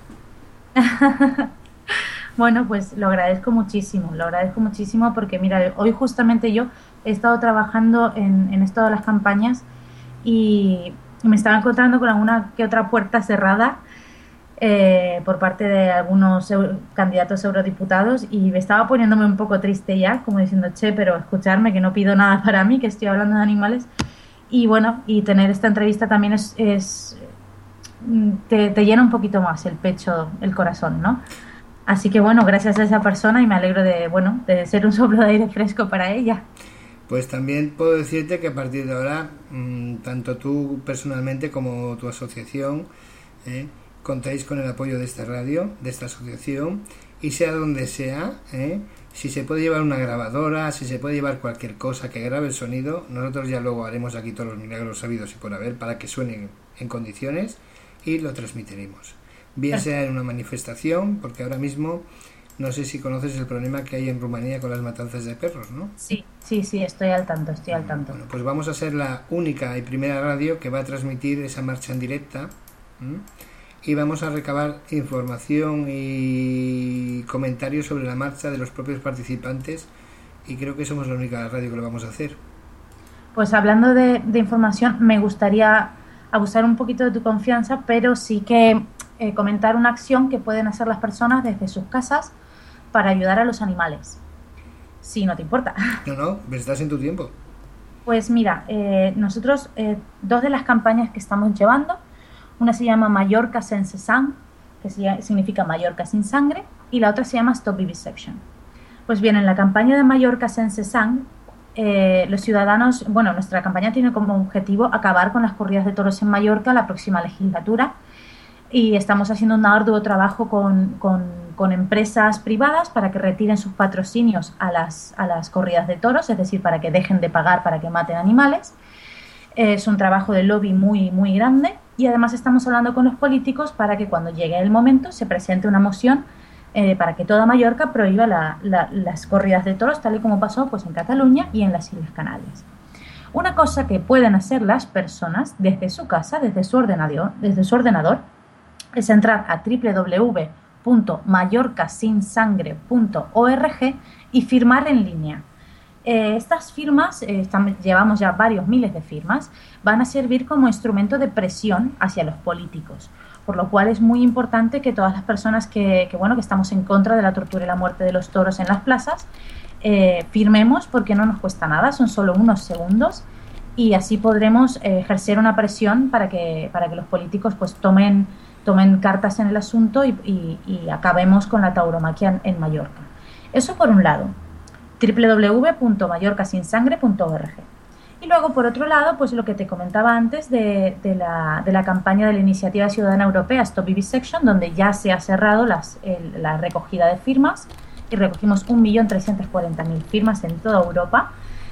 Bueno, pues lo agradezco muchísimo, lo agradezco muchísimo porque mira, hoy justamente yo he estado trabajando en, en esto de las campañas y me estaba encontrando con alguna que otra puerta cerrada eh, por parte de algunos euro, candidatos eurodiputados y me estaba poniéndome un poco triste ya, como diciendo, che, pero escucharme que no pido nada para mí, que estoy hablando de animales y bueno, y tener esta entrevista también es, es te, te llena un poquito más el pecho, el corazón, ¿no? Así que bueno, gracias a esa persona y me alegro de, bueno, de ser un soplo de aire fresco para ella. Pues también puedo decirte que a partir de ahora, mmm, tanto tú personalmente como tu asociación, eh, contáis con el apoyo de esta radio, de esta asociación, y sea donde sea, eh, si se puede llevar una grabadora, si se puede llevar cualquier cosa que grabe el sonido, nosotros ya luego haremos aquí todos los milagros sabidos y por haber para que suenen en condiciones y lo transmitiremos. Bien sea en una manifestación, porque ahora mismo no sé si conoces el problema que hay en Rumanía con las matanzas de perros, ¿no? Sí, sí, sí, estoy al tanto, estoy al tanto. Bueno, pues vamos a ser la única y primera radio que va a transmitir esa marcha en directa, ¿m? Y vamos a recabar información y comentarios sobre la marcha de los propios participantes y creo que somos la única radio que lo vamos a hacer. Pues hablando de, de información, me gustaría abusar un poquito de tu confianza, pero sí que eh, comentar una acción que pueden hacer las personas desde sus casas para ayudar a los animales, si no te importa. No, no, estás en tu tiempo. Pues mira, eh, nosotros eh, dos de las campañas que estamos llevando, una se llama Mallorca Sense Sang, que significa Mallorca sin sangre, y la otra se llama Stop Vivisection. Pues bien, en la campaña de Mallorca Sense Sang, eh, los ciudadanos, bueno, nuestra campaña tiene como objetivo acabar con las corridas de toros en Mallorca la próxima legislatura y estamos haciendo un arduo trabajo con, con, con empresas privadas para que retiren sus patrocinios a las, a las corridas de toros, es decir, para que dejen de pagar para que maten animales. Es un trabajo de lobby muy, muy grande y además estamos hablando con los políticos para que cuando llegue el momento se presente una moción eh, para que toda Mallorca prohíba la, la, las corridas de toros, tal y como pasó pues, en Cataluña y en las Islas Canarias. Una cosa que pueden hacer las personas desde su casa, desde su ordenador, desde su ordenador es entrar a doble u doble u doble u punto mallorca sin sangre punto org y firmar en línea. Eh, estas firmas, eh, estamos, llevamos ya varios miles de firmas, van a servir como instrumento de presión hacia los políticos, por lo cual es muy importante que todas las personas que, que, bueno, que estamos en contra de la tortura y la muerte de los toros en las plazas, eh, firmemos porque no nos cuesta nada, son solo unos segundos y así podremos eh, ejercer una presión para que, para que los políticos pues tomen tomen cartas en el asunto y, y, y acabemos con la tauromaquia en, en Mallorca. Eso por un lado, doble u doble u doble u punto mallorca sin sangre punto org. Y luego, por otro lado, pues lo que te comentaba antes de, de, la, de la campaña de la Iniciativa Ciudadana Europea Stop Vivisection, donde ya se ha cerrado las, el, la recogida de firmas y recogimos un millón trescientas cuarenta mil firmas en toda Europa.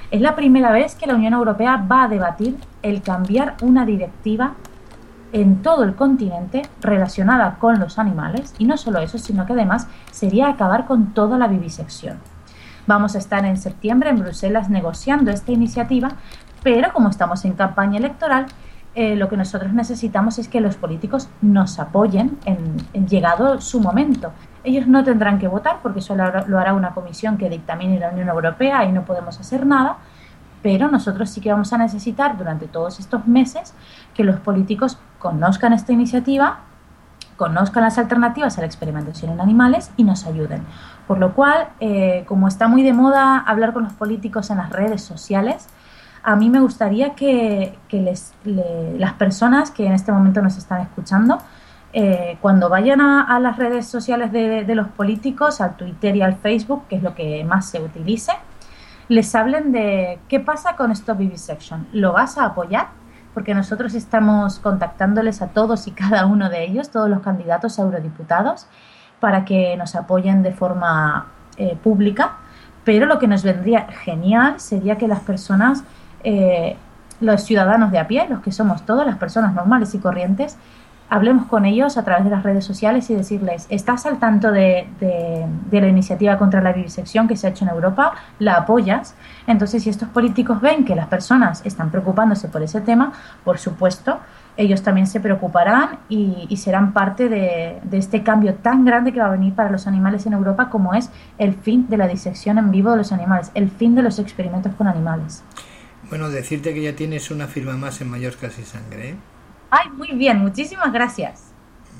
Es la primera vez que la Unión Europea va a debatir el cambiar una directiva en todo el continente relacionada con los animales, y no solo eso, sino que además sería acabar con toda la vivisección. Vamos a estar en septiembre en Bruselas negociando esta iniciativa, pero como estamos en campaña electoral, eh, lo que nosotros necesitamos es que los políticos nos apoyen en, en llegado su momento. Ellos no tendrán que votar porque eso lo hará una comisión que dictamine la Unión Europea y no podemos hacer nada, pero nosotros sí que vamos a necesitar durante todos estos meses que los políticos conozcan esta iniciativa, conozcan las alternativas a la experimentación en animales y nos ayuden. Por lo cual, eh, como está muy de moda hablar con los políticos en las redes sociales, a mí me gustaría que, que les, le, las personas que en este momento nos están escuchando, eh, cuando vayan a, a las redes sociales de, de los políticos, al Twitter y al Facebook, que es lo que más se utilice, les hablen de qué pasa con Stop Vivisection. ¿Lo vas a apoyar? Porque nosotros estamos contactándoles a todos y cada uno de ellos, todos los candidatos a eurodiputados, para que nos apoyen de forma eh, pública, pero lo que nos vendría genial sería que las personas, eh, los ciudadanos de a pie, los que somos todas las personas normales y corrientes, hablemos con ellos a través de las redes sociales y decirles, ¿estás al tanto de, de, de la iniciativa contra la vivisección que se ha hecho en Europa? ¿La apoyas? Entonces, si estos políticos ven que las personas están preocupándose por ese tema, por supuesto, ellos también se preocuparán y, y serán parte de, de este cambio tan grande que va a venir para los animales en Europa, como es el fin de la disección en vivo de los animales, el fin de los experimentos con animales. Bueno, decirte que ya tienes una firma más en Mallorca Sin Sangre, ¿eh? Ay, muy bien, muchísimas gracias.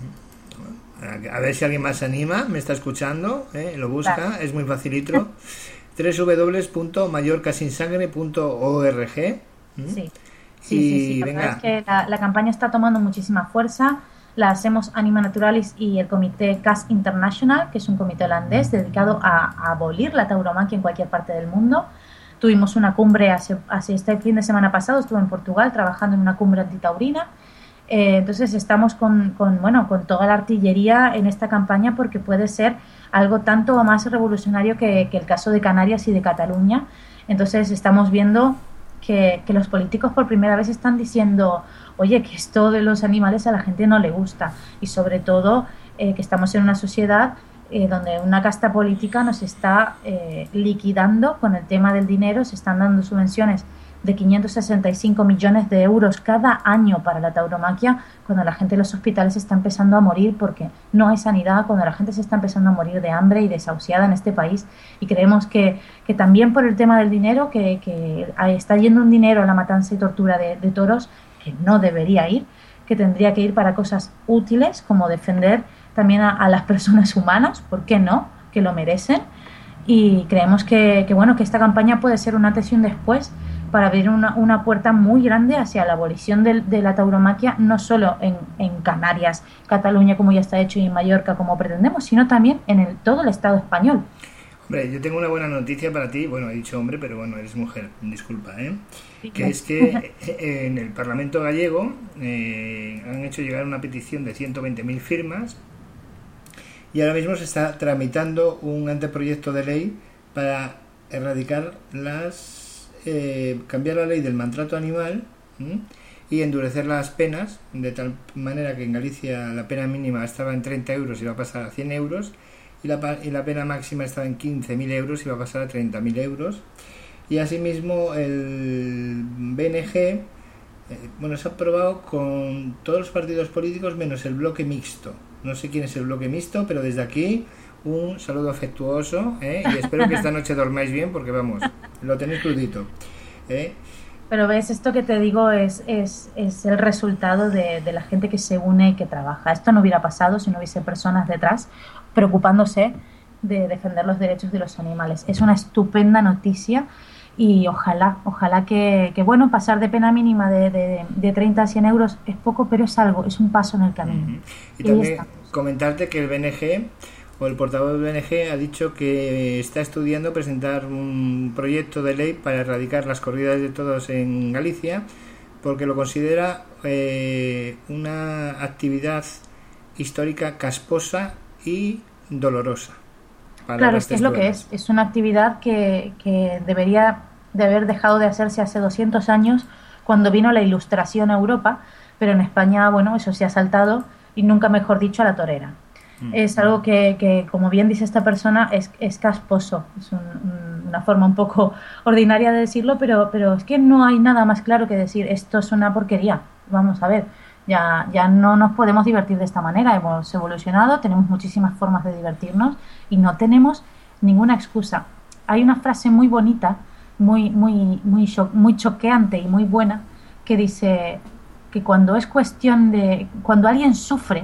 A ver si alguien más se anima, me está escuchando, ¿eh? Lo busca, claro. Es muy facilito. doble u doble u doble u punto mallorca sin sangre punto org. Sí, sí, sí, sí. La venga. verdad es que la, la campaña está tomando muchísima fuerza. La hacemos Anima Naturalis y el comité C A S International, que es un comité holandés dedicado a, a abolir la tauromaquia en cualquier parte del mundo. Tuvimos una cumbre hace, hace este fin de semana pasado, estuve en Portugal trabajando en una cumbre antitaurina. Eh, entonces estamos con, con, bueno, con toda la artillería en esta campaña porque puede ser algo tanto o más revolucionario que, que el caso de Canarias y de Cataluña. Entonces estamos viendo que, que los políticos por primera vez están diciendo, oye, que esto de los animales a la gente no le gusta, y sobre todo eh, que estamos en una sociedad eh, donde una casta política nos está eh, liquidando con el tema del dinero. Se están dando subvenciones de quinientos sesenta y cinco millones de euros cada año para la tauromaquia, cuando la gente en los hospitales está empezando a morir porque no hay sanidad, cuando la gente se está empezando a morir de hambre y desahuciada en este país. Y creemos que, que también por el tema del dinero, que, que está yendo un dinero a la matanza y tortura de, de toros que no debería ir, que tendría que ir para cosas útiles como defender también a, a las personas humanas, ¿por qué no?, que lo merecen. Y creemos que, que, bueno, que esta campaña puede ser un antes y un después para abrir una, una puerta muy grande hacia la abolición de, de la tauromaquia, no solo en, en Canarias, Cataluña, como ya está hecho, y en Mallorca, como pretendemos, sino también en el, todo el Estado español. Hombre, yo tengo una buena noticia para ti. Bueno, he dicho hombre, pero bueno, eres mujer, disculpa, ¿eh? Sí, que es que en el Parlamento gallego eh, han hecho llegar una petición de ciento veinte mil firmas y ahora mismo se está tramitando un anteproyecto de ley para erradicar las... Eh, cambiar la ley del maltrato animal, ¿m? y endurecer las penas, de tal manera que en Galicia la pena mínima estaba en treinta euros y va a pasar a cien euros, y la, y la pena máxima estaba en quince mil euros y va a pasar a treinta mil euros. Y asimismo el B N G, eh, bueno, se ha aprobado con todos los partidos políticos menos el bloque mixto. No sé quién es el bloque mixto, pero desde aquí un saludo afectuoso, ¿eh? Y espero que esta noche dormáis bien porque vamos, lo tenéis crudito, ¿eh? Pero ves, esto que te digo es, es, es el resultado de, de la gente que se une y que trabaja. Esto no hubiera pasado si no hubiese personas detrás preocupándose de defender los derechos de los animales. Es una estupenda noticia y ojalá, ojalá que, que bueno, pasar de pena mínima de, de, de treinta a cien euros es poco, pero es algo, es un paso en el camino. Uh-huh. Y, y también comentarte que el B N G, o el portavoz del B N G, ha dicho que está estudiando presentar un proyecto de ley para erradicar las corridas de toros en Galicia, porque lo considera eh, una actividad histórica casposa y dolorosa. Claro, es que es lo que es. Es una actividad que, que debería de haber dejado de hacerse hace doscientos años cuando vino la Ilustración a Europa, pero en España, bueno, eso se ha saltado y nunca mejor dicho a la torera. Mm. Es algo que, que, como bien dice esta persona, es, es casposo, es un, una forma un poco ordinaria de decirlo, pero, pero es que no hay nada más claro que decir esto es una porquería. Vamos a ver, ya, ya no nos podemos divertir de esta manera, hemos evolucionado, tenemos muchísimas formas de divertirnos y no tenemos ninguna excusa. Hay una frase muy bonita, muy, muy, muy, cho- muy choqueante y muy buena, que dice que cuando es cuestión de, cuando alguien sufre,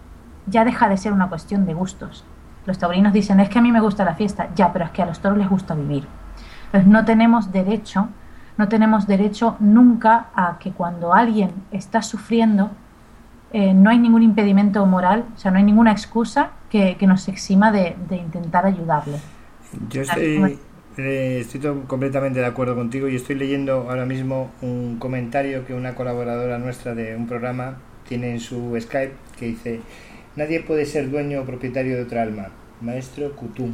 ya deja de ser una cuestión de gustos. Los taurinos dicen, es que a mí me gusta la fiesta, ya, pero es que a los toros les gusta vivir. Entonces no tenemos derecho, no tenemos derecho nunca a que cuando alguien está sufriendo, eh, no hay ningún impedimento moral, o sea, no hay ninguna excusa que, que nos exima de, de intentar ayudarle. Yo estoy, eh, estoy to- completamente de acuerdo contigo y estoy leyendo ahora mismo un comentario que una colaboradora nuestra de un programa tiene en su Skype que dice: nadie puede ser dueño o propietario de otra alma. Maestro Kutum.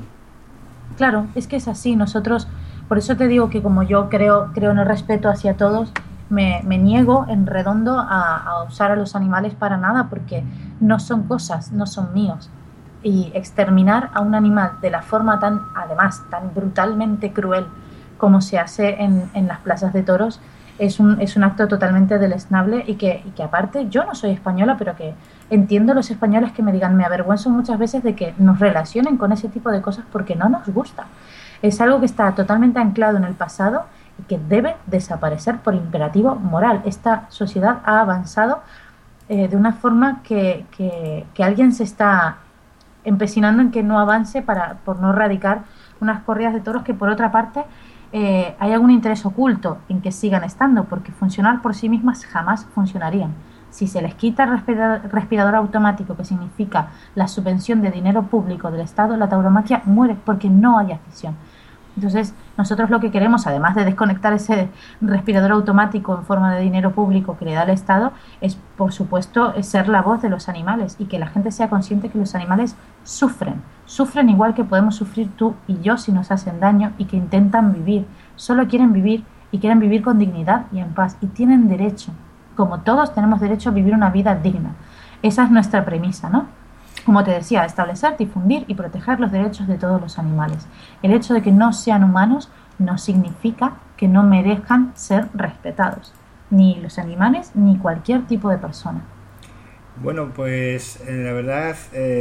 Claro, es que es así. Nosotros, por eso te digo que como yo creo, creo en el respeto hacia todos, me, me niego en redondo a, a usar a los animales para nada, porque no son cosas, no son míos. Y exterminar a un animal de la forma tan, además, tan brutalmente cruel como se hace en, en las plazas de toros, es un, es un acto totalmente deleznable y que, y que aparte, yo no soy española, pero que entiendo los españoles que me digan, me avergüenzo muchas veces de que nos relacionen con ese tipo de cosas porque no nos gusta. Es algo que está totalmente anclado en el pasado y que debe desaparecer por imperativo moral. Esta sociedad ha avanzado eh, de una forma que, que, que alguien se está empecinando en que no avance para, por no erradicar unas corridas de toros que, por otra parte, eh, hay algún interés oculto en que sigan estando, porque funcionar por sí mismas jamás funcionarían. Si se les quita el respira- respirador automático, que significa la subvención de dinero público del Estado, la tauromaquia muere porque no hay afición. Entonces, nosotros lo que queremos, además de desconectar ese respirador automático en forma de dinero público que le da el Estado, es, por supuesto, es ser la voz de los animales y que la gente sea consciente que los animales sufren. Sufren igual que podemos sufrir tú y yo si nos hacen daño y que intentan vivir. Solo quieren vivir y quieren vivir con dignidad y en paz y tienen derecho. Como todos tenemos derecho a vivir una vida digna. Esa es nuestra premisa, ¿no? Como te decía, establecer, difundir y proteger los derechos de todos los animales. El hecho de que no sean humanos no significa que no merezcan ser respetados, ni los animales ni cualquier tipo de persona. Bueno, pues eh, la verdad,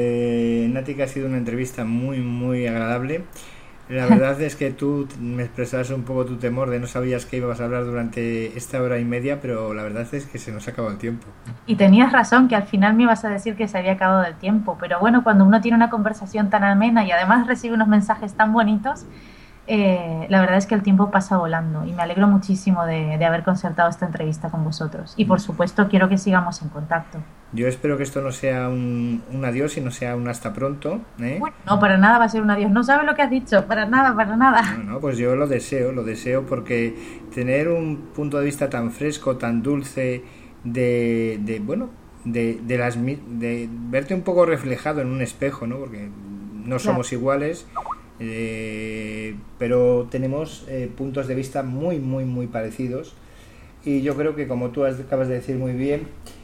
eh, Nati, que ha sido una entrevista muy, muy agradable. La verdad es que tú me expresabas un poco tu temor de no sabías qué ibas a hablar durante esta hora y media, pero la verdad es que se nos ha acabado el tiempo. Y tenías razón, que al final me ibas a decir que se había acabado el tiempo, pero bueno, cuando uno tiene una conversación tan amena y además recibe unos mensajes tan bonitos, eh, la verdad es que el tiempo pasa volando y me alegro muchísimo de, de haber concertado esta entrevista con vosotros. Y por supuesto quiero que sigamos en contacto. Yo espero que esto no sea un, un adiós y no sea un hasta pronto, ¿eh? Bueno, no, para nada va a ser un adiós. No sabes lo que has dicho, para nada, para nada. No, no, pues yo lo deseo, lo deseo porque tener un punto de vista tan fresco, tan dulce, de, de bueno, de, de las de verte un poco reflejado en un espejo, ¿no? Porque no somos claro. iguales, eh, pero tenemos eh, puntos de vista muy, muy, muy parecidos. Y yo creo que, como tú acabas de decir muy bien,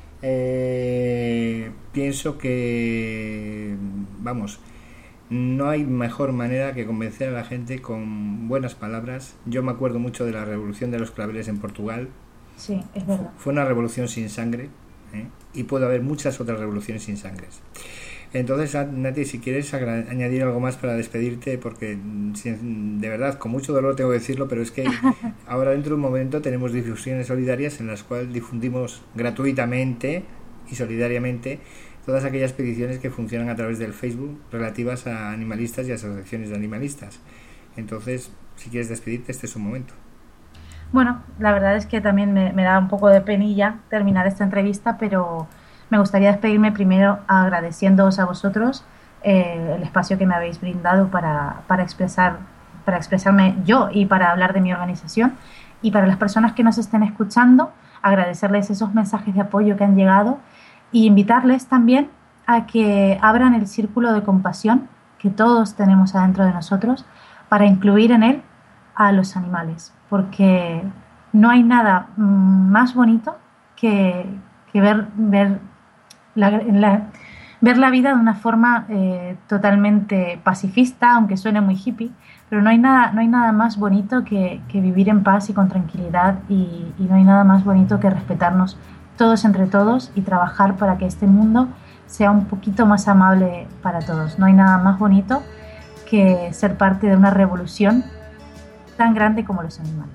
Eh, pienso que, vamos, no hay mejor manera que convencer a la gente con buenas palabras. Yo me acuerdo mucho de la revolución de los claveles en Portugal. Sí, es verdad. Fue una revolución sin sangre, ¿eh? Y puede haber muchas otras revoluciones sin sangre. Entonces, Nati, si quieres añadir algo más para despedirte, porque de verdad, con mucho dolor tengo que decirlo, pero es que ahora dentro de un momento tenemos difusiones solidarias en las cuales difundimos gratuitamente y solidariamente todas aquellas peticiones que funcionan a través del Facebook relativas a animalistas y asociaciones de animalistas. Entonces, si quieres despedirte, este es un momento. Bueno, la verdad es que también me, me da un poco de penilla terminar esta entrevista, pero me gustaría despedirme primero agradeciéndoos a vosotros eh, el espacio que me habéis brindado para, para, expresar, para expresarme yo y para hablar de mi organización. Y para las personas que nos estén escuchando, agradecerles esos mensajes de apoyo que han llegado e invitarles también a que abran el círculo de compasión que todos tenemos adentro de nosotros para incluir en él a los animales, porque no hay nada más bonito que, que ver, ver, la, la, ver la vida de una forma eh, totalmente pacifista, aunque suene muy hippie, pero no hay nada, no hay nada más bonito que, que vivir en paz y con tranquilidad, y, y no hay nada más bonito que respetarnos todos entre todos y trabajar para que este mundo sea un poquito más amable para todos. No hay nada más bonito que ser parte de una revolución tan grande como los animales.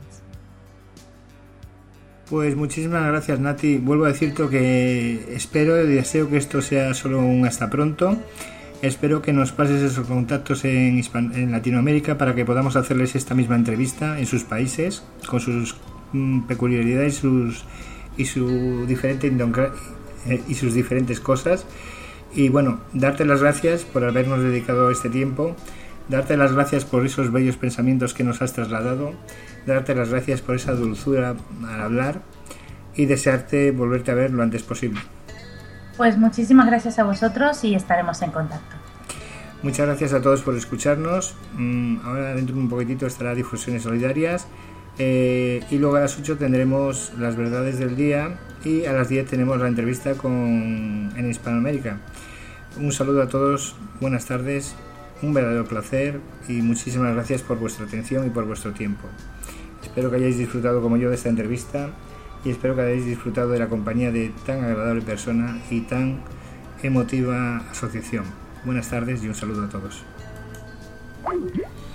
Pues muchísimas gracias, Nati. Vuelvo a decirte que espero y deseo que esto sea solo un hasta pronto. Espero que nos pases esos contactos en, Hispan- en Latinoamérica para que podamos hacerles esta misma entrevista en sus países, con sus mm, peculiaridades sus, y, su diferente indonca- eh, y sus diferentes cosas. Y bueno, darte las gracias por habernos dedicado este tiempo, darte las gracias por esos bellos pensamientos que nos has trasladado, darte las gracias por esa dulzura al hablar y desearte volverte a ver lo antes posible. Pues muchísimas gracias a vosotros y estaremos en contacto. Muchas gracias a todos por escucharnos. Ahora dentro de un poquitito estará Difusiones Solidarias, eh, y luego a las ocho tendremos las verdades del día y a las diez tenemos la entrevista con en Hispanoamérica. Un saludo a todos, buenas tardes, un verdadero placer y muchísimas gracias por vuestra atención y por vuestro tiempo. Espero que hayáis disfrutado como yo de esta entrevista y espero que hayáis disfrutado de la compañía de tan agradable persona y tan emotiva asociación. Buenas tardes y un saludo a todos.